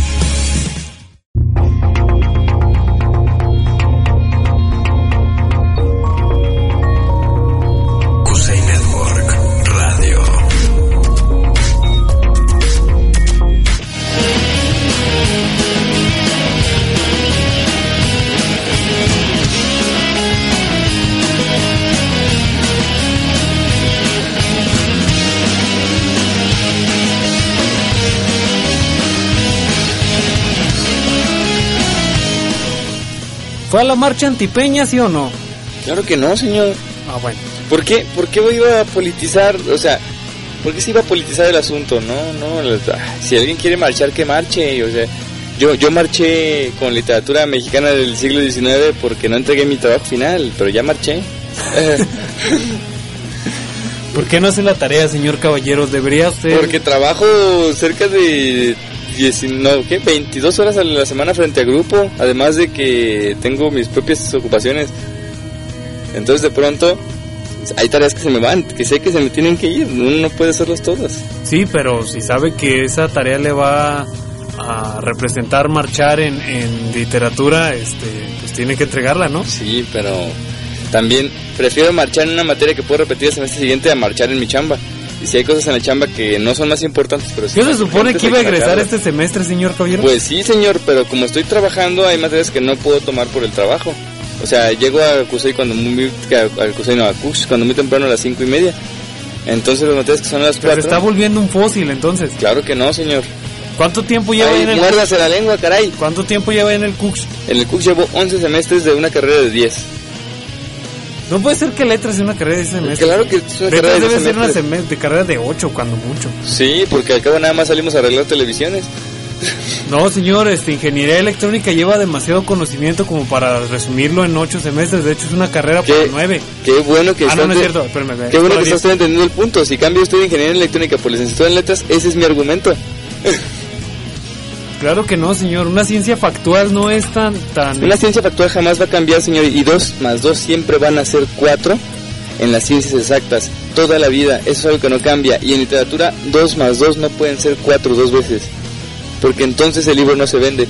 Cusey Network Radio. ¿Fue a la marcha antipeña, sí o no? Claro que no, señor. Ah, bueno. ¿Por qué iba a politizar? O sea, ¿por qué se iba a politizar el asunto? No, si alguien quiere marchar, que marche. O sea, yo marché con literatura mexicana del siglo XIX porque no entregué mi trabajo final, pero ya marché. ¿Por qué no hace la tarea, señor Caballeros? Debería usted... Porque trabajo cerca de 22 horas a la semana frente a grupo, además de que tengo mis propias ocupaciones. Entonces de pronto hay tareas que se me van, que sé que se me tienen que ir, uno no puede hacerlas todas. Sí, pero si sabe que esa tarea le va a representar marchar en literatura, pues tiene que entregarla, ¿no? Sí, pero también prefiero marchar en una materia que puedo repetir el semestre siguiente a marchar en mi chamba. Y si hay cosas en la chamba que no son más importantes, pero sí. ¿Qué se supone que iba a egresar este semestre, señor Caballero? Pues sí, señor, pero como estoy trabajando, hay materias que no puedo tomar por el trabajo. O sea, llego a Cusey cuando muy temprano a las 5:30. Entonces las materias que son a las 4. Se está volviendo un fósil, entonces. Claro que no, señor. ¿Cuánto tiempo lleva en el muérdase la lengua, caray. ¿Cuánto tiempo lleva en el CUX? En el CUX llevo 11 semestres de una carrera de 10. No puede ser que letras sea una carrera de 10 semestres. Claro que es una carrera de 10 semestres. Debe ser una de carrera de 8, cuando mucho. Sí, porque al cabo nada más salimos a arreglar televisiones. No, señor, ingeniería electrónica lleva demasiado conocimiento como para resumirlo en 8 semestres. De hecho, es una carrera para 9. Qué bueno que no es cierto. Espérame, qué bueno que está usted entendiendo el punto. Si cambia usted de ingeniería electrónica por licenciatura en letras, ese es mi argumento. Claro que no, señor. Una ciencia factual no es tan... Una ciencia factual jamás va a cambiar, señor. Y 2 más 2 siempre van a ser 4 en las ciencias exactas. Toda la vida. Eso es algo que no cambia. Y en literatura, 2 más 2 no pueden ser 4 2 veces. Porque entonces el libro no se vende.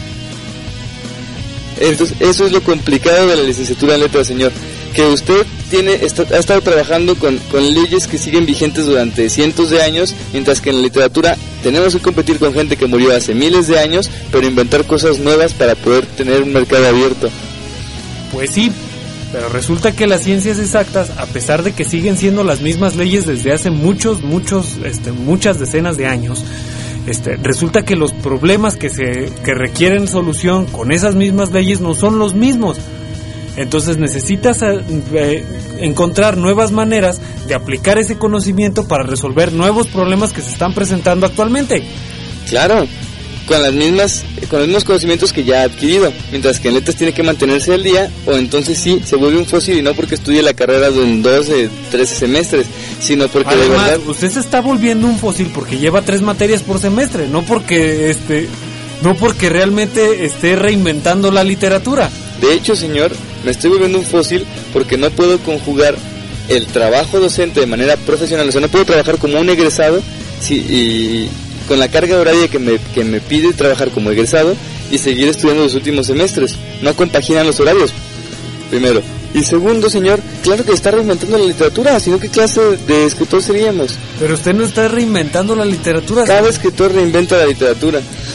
Entonces, eso es lo complicado de la licenciatura en letras, señor. Que usted ha estado trabajando con leyes que siguen vigentes durante cientos de años, mientras que en la literatura tenemos que competir con gente que murió hace miles de años, pero inventar cosas nuevas para poder tener un mercado abierto. Pues sí, pero resulta que las ciencias exactas, a pesar de que siguen siendo las mismas leyes desde hace muchas decenas de años, resulta que los problemas que requieren solución con esas mismas leyes no son los mismos. Entonces necesitas encontrar nuevas maneras de aplicar ese conocimiento para resolver nuevos problemas que se están presentando actualmente. Claro, con los mismos conocimientos que ya ha adquirido, mientras que en letras tiene que mantenerse al día, o entonces sí, se vuelve un fósil, y no porque estudie la carrera en 12, 13 semestres, sino porque además, de verdad... usted se está volviendo un fósil porque lleva 3 materias por semestre, no porque realmente esté reinventando la literatura. De hecho, señor, me estoy volviendo un fósil porque no puedo conjugar el trabajo docente de manera profesional. O sea, no puedo trabajar como un egresado y con la carga horaria que me pide trabajar como egresado y seguir estudiando los últimos semestres. No compaginan los horarios, primero. Y segundo, señor, claro que está reinventando la literatura, sino ¿qué clase de escritor seríamos? Pero usted no está reinventando la literatura. Cada escritor reinventa la literatura.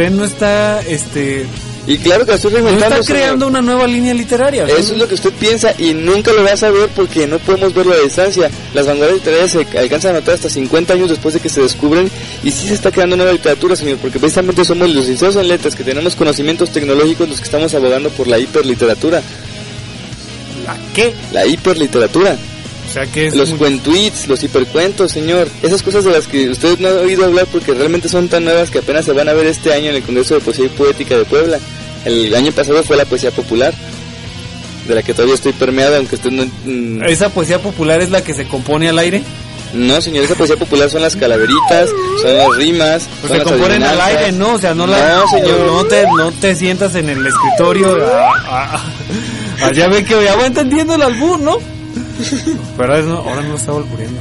usted no está, Y claro que la estoy reinventando. No está creando una nueva línea literaria. Eso es lo que usted piensa y nunca lo va a saber porque no podemos verlo a distancia. Las vanguardias literarias se alcanzan a notar hasta 50 años después de que se descubren y sí se está creando nueva literatura, señor, porque precisamente somos los licenciados en letras que tenemos conocimientos tecnológicos los que estamos abogando por la hiperliteratura. ¿La qué? La hiperliteratura. O sea que es los cuentuits, los hipercuentos, señor. Esas cosas de las que usted no ha oído hablar porque realmente son tan nuevas que apenas se van a ver este año en el Congreso de Poesía y Poética de Puebla. El año pasado fue la poesía popular, de la que todavía estoy permeado, aunque usted no... ¿Esa poesía popular es la que se compone al aire? No, señor, esa poesía popular son las calaveritas, son las rimas, pues se componen al aire, ¿no? O sea, no, señor. No te sientas en el escritorio ya ve que ya va entendiendo el albur, ¿no? Pero ahora no estaba alburiendo.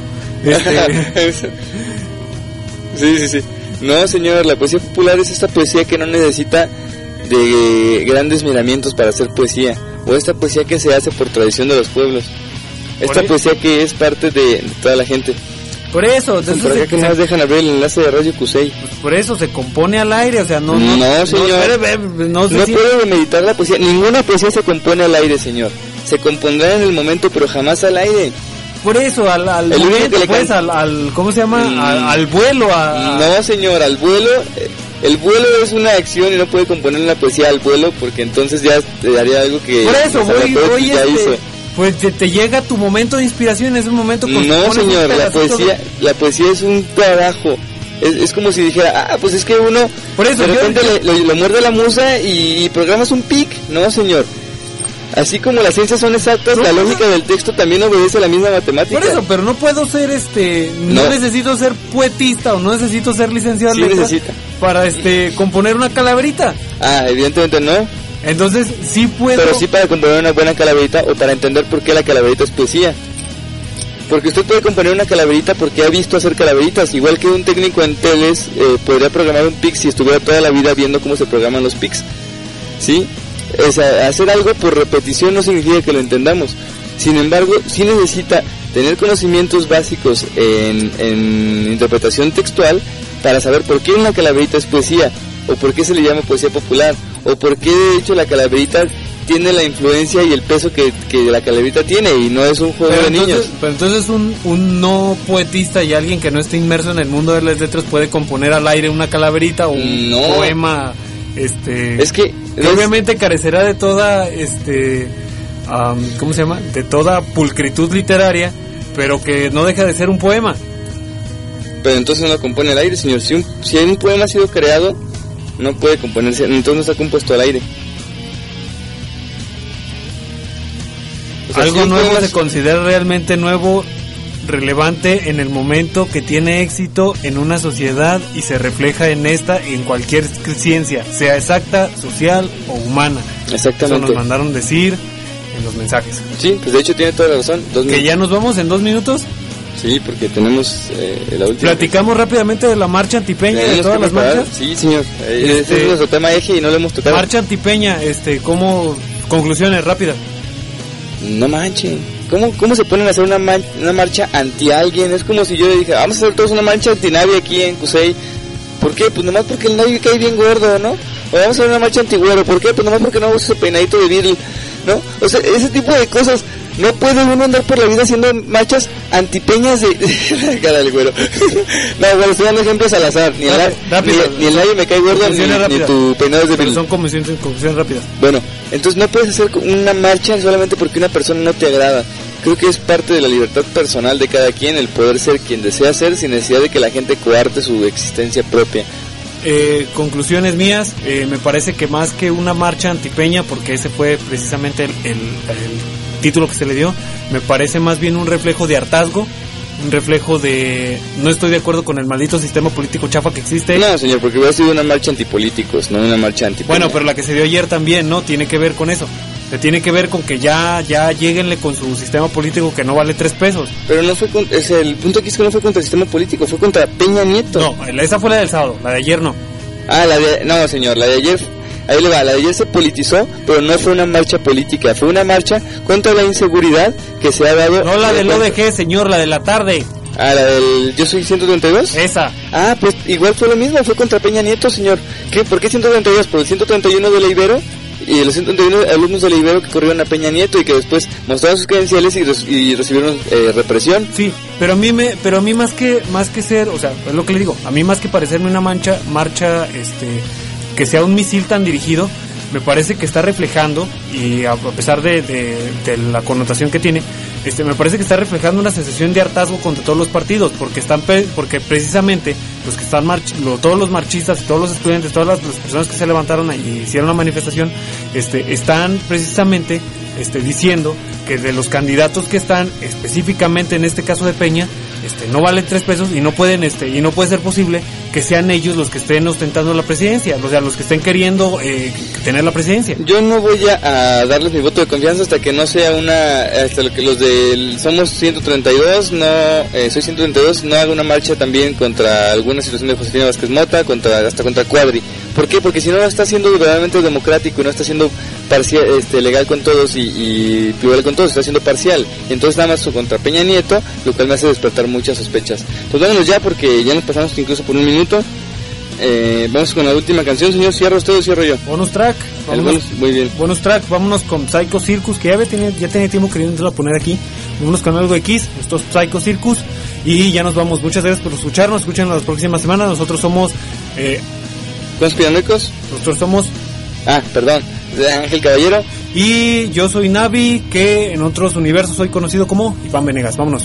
Sí. No, señor, la poesía popular es esta poesía que no necesita de grandes miramientos para hacer poesía, o esta poesía que se hace por tradición de los pueblos, esta poesía que es parte de toda la gente. Por eso, entonces por acá que más dejan abrir el enlace de Radio Cusey. Pues por eso se compone al aire, o sea, no señor, no puede meditar la poesía, ninguna poesía se compone al aire, señor. Se compondrá en el momento, pero jamás al aire. Por eso, al momento, pues, ¿cómo se llama? Al vuelo. No, señor, al vuelo. El vuelo es una acción y no puede componer una poesía al vuelo porque entonces ya te daría algo que... Por eso, hizo. Pues te llega tu momento de inspiración, es un momento... No, señor, la poesía es un trabajo. Es como si dijera, pues es que uno... Por eso, de repente le muerde la musa y programas un pic. No, señor. Así como las ciencias son exactas, la lógica del texto también obedece a la misma matemática. Por eso, pero no puedo ser no necesito ser poetista o no necesito ser licenciado en letras para componer una calaverita. Evidentemente no. Entonces sí puedo. Pero sí para componer una buena calaverita o para entender por qué la calaverita es poesía. Porque usted puede componer una calaverita porque ha visto hacer calaveritas, igual que un técnico en teles podría programar un pic si estuviera toda la vida viendo cómo se programan los pics. ¿Sí? Hacer algo por repetición no significa que lo entendamos. Sin embargo, sí necesita tener conocimientos básicos en interpretación textual para saber por qué una calaverita es poesía, o por qué se le llama poesía popular, o por qué de hecho la calaverita tiene la influencia y el peso que la calaverita tiene y no es un juego de niños. Pero entonces un no poetista y alguien que no esté inmerso en el mundo de las letras puede componer al aire una calaverita o un poema. Es que obviamente carecerá de toda ¿cómo se llama? De toda pulcritud literaria, pero que no deja de ser un poema. Pero entonces no lo compone al aire, señor. Si un poema ha sido creado, no puede componerse, entonces no está compuesto al aire. O sea, algo nuevo se considera realmente nuevo, relevante en el momento que tiene éxito en una sociedad y se refleja en esta y en cualquier ciencia, sea exacta, social o humana. Exactamente. Eso nos mandaron decir en los mensajes. Sí, pues de hecho tiene toda la razón. ¿Que ya nos vamos en 2 minutos? Sí, porque tenemos la última. ¿Platicamos rápidamente de la marcha antipeña y de todas las marchas? Sí, señor. Ese es nuestro tema eje y no lo hemos tocado. Marcha antipeña, ¿cómo? Conclusiones rápidas. No manchen. ¿Cómo se ponen a hacer una marcha anti alguien? Es como si yo le dije, vamos a hacer todos una marcha anti nadie aquí en Cusey. ¿Por qué? Pues nomás porque el nadie cae bien gordo, ¿no? O vamos a hacer una marcha anti-güero. ¿Por qué? Pues nomás porque no usa ese peinadito de viril, ¿no? O sea, ese tipo de cosas. No puede uno andar por la vida haciendo marchas antipeñas de la cara del güero. No, bueno, estoy dando ejemplos al azar. Ni el nadie me cae gordo, ni tu peinado es de viril. Son conclusiones rápidas. Bueno, entonces no puedes hacer una marcha solamente porque una persona no te agrada. Creo que es parte de la libertad personal de cada quien el poder ser quien desea ser sin necesidad de que la gente coarte su existencia propia. Conclusiones mías, me parece que más que una marcha antipeña, porque ese fue precisamente el título que se le dio, me parece más bien un reflejo de hartazgo, un reflejo de no estoy de acuerdo con el maldito sistema político chafa que existe. No, señor, porque hubiera sido una marcha antipolíticos, no una marcha antipeña. Bueno, pero la que se dio ayer también, ¿no? Tiene que ver con eso. Tiene que ver con que ya lleguenle con su sistema político que no vale 3 pesos. Pero no fue el punto aquí es que no fue contra el sistema político, fue contra Peña Nieto. No, esa fue la del sábado, la de ayer no. No, señor, la de ayer, ahí le va, la de ayer se politizó, pero no fue una marcha política, fue una marcha contra la inseguridad que se ha dado. No la del ODG, señor, la de la tarde. Ah, la del Yo Soy 132. Esa. Ah, pues igual fue lo mismo, fue contra Peña Nieto, señor. ¿Por qué 132? Por el 131 de la Ibero y los 131 alumnos de la Ibero que corrieron a Peña Nieto y que después mostraron sus credenciales y recibieron represión. Sí, pero a mí más que ser, o sea, es lo que le digo, a mí más que parecerme una marcha que sea un misil tan dirigido, me parece que está reflejando, y a pesar de la connotación que tiene, me parece que está reflejando una sensación de hartazgo contra todos los partidos, porque precisamente los que están todos los marchistas, todos los estudiantes, todas las personas que se levantaron y hicieron la manifestación, están precisamente diciendo que de los candidatos que están específicamente en este caso de Peña, no valen 3 pesos y no pueden y no puede ser posible que sean ellos los que estén ostentando la presidencia, o sea, los que estén queriendo tener la presidencia. Yo no voy a darles mi voto de confianza hasta que no sea hasta lo que los del Somos 132, Soy 132, no haga una marcha también contra alguna situación de Josefina Vázquez Mota, hasta contra Cuadri. ¿Por qué? Porque si no está siendo verdaderamente democrático y no está siendo parcial, legal con todos y plural con todos, está siendo parcial. Entonces nada más contra Peña Nieto, lo cual me hace despertar muchas sospechas. Pues vámonos ya, porque ya nos pasamos incluso por 1 minuto. Vamos con la última canción, señor. ¿Cierra usted o cierro yo? Bonus track. Muy bien. Bonus track, vámonos con Psycho Circus, que ya tenía tiempo queriéndolo poner aquí. Vámonos con algo de Kiss, esto es Psycho Circus, y ya nos vamos. Muchas gracias por escucharnos, escuchen las próximas semanas. Nosotros somos ¿Conspiranoicos? Nosotros somos Ángel Caballero. Y yo soy Navi, que en otros universos soy conocido como Iván Venegas. Vámonos.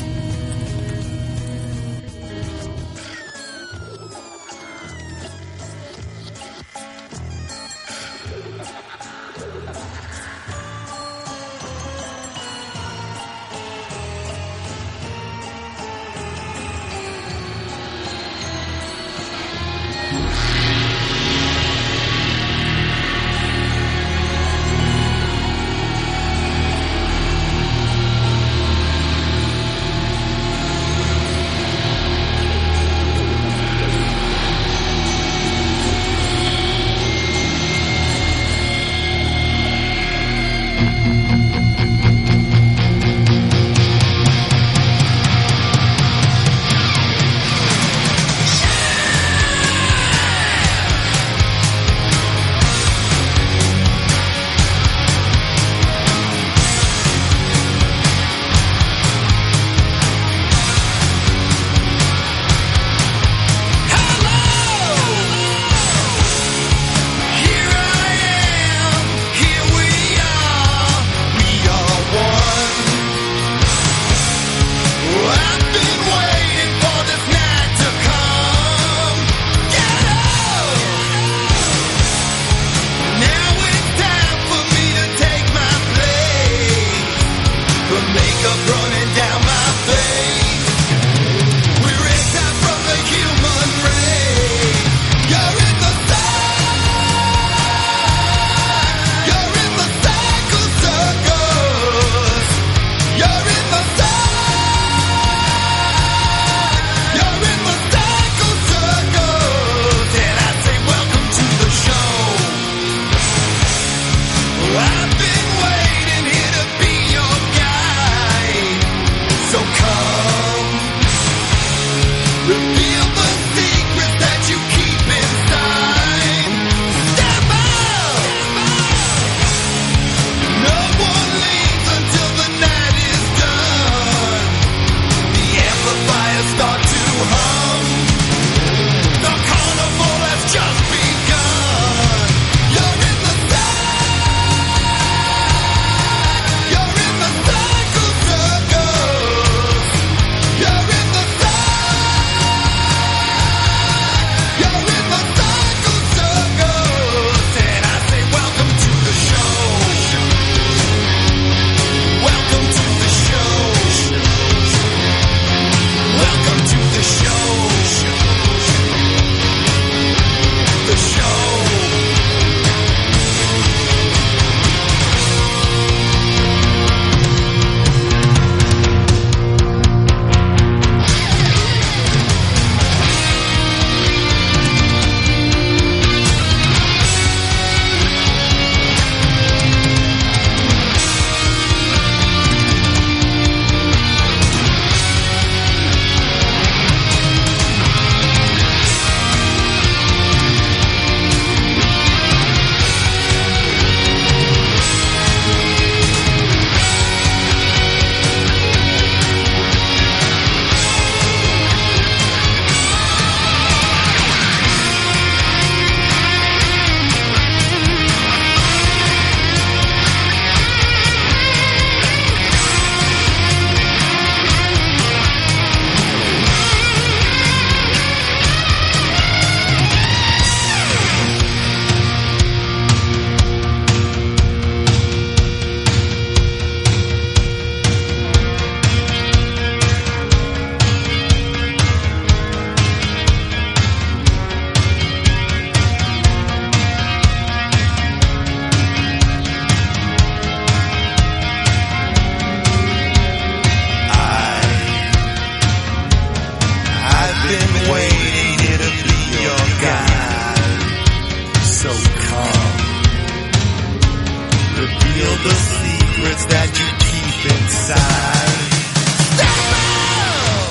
reveal the secrets that you keep inside. Step up!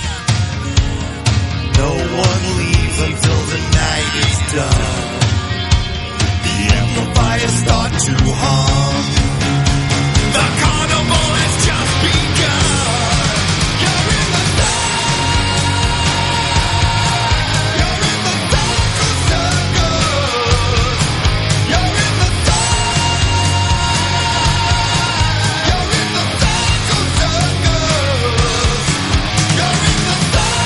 No one leaves until the night is done. The amplifiers start to hum. The carnival has just begun. You're in the you're in the circus. You're in the you're in the circus. You're in the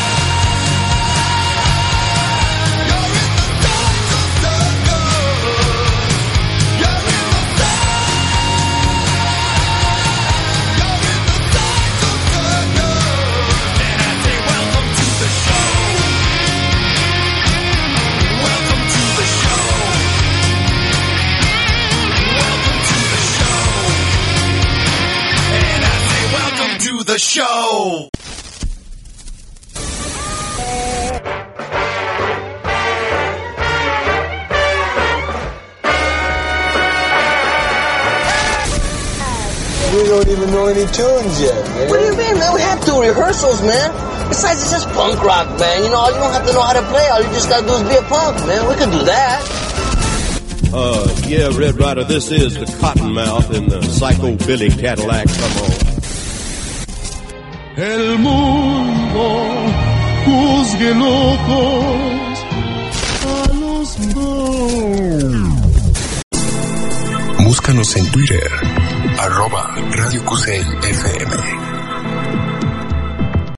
the show. We don't even know any tunes yet, man. What do you mean, man? We have 2 rehearsals, man. Besides, it's just punk rock, man. You know, you don't have to know how to play. All you just gotta do is be a punk, man. We can do that. Yeah, Red Rider, this is the Cottonmouth in the Psycho-Billy Cadillac. Come on. El mundo juzgue locos a los dos. Búscanos en Twitter, @Radio Cusey FM.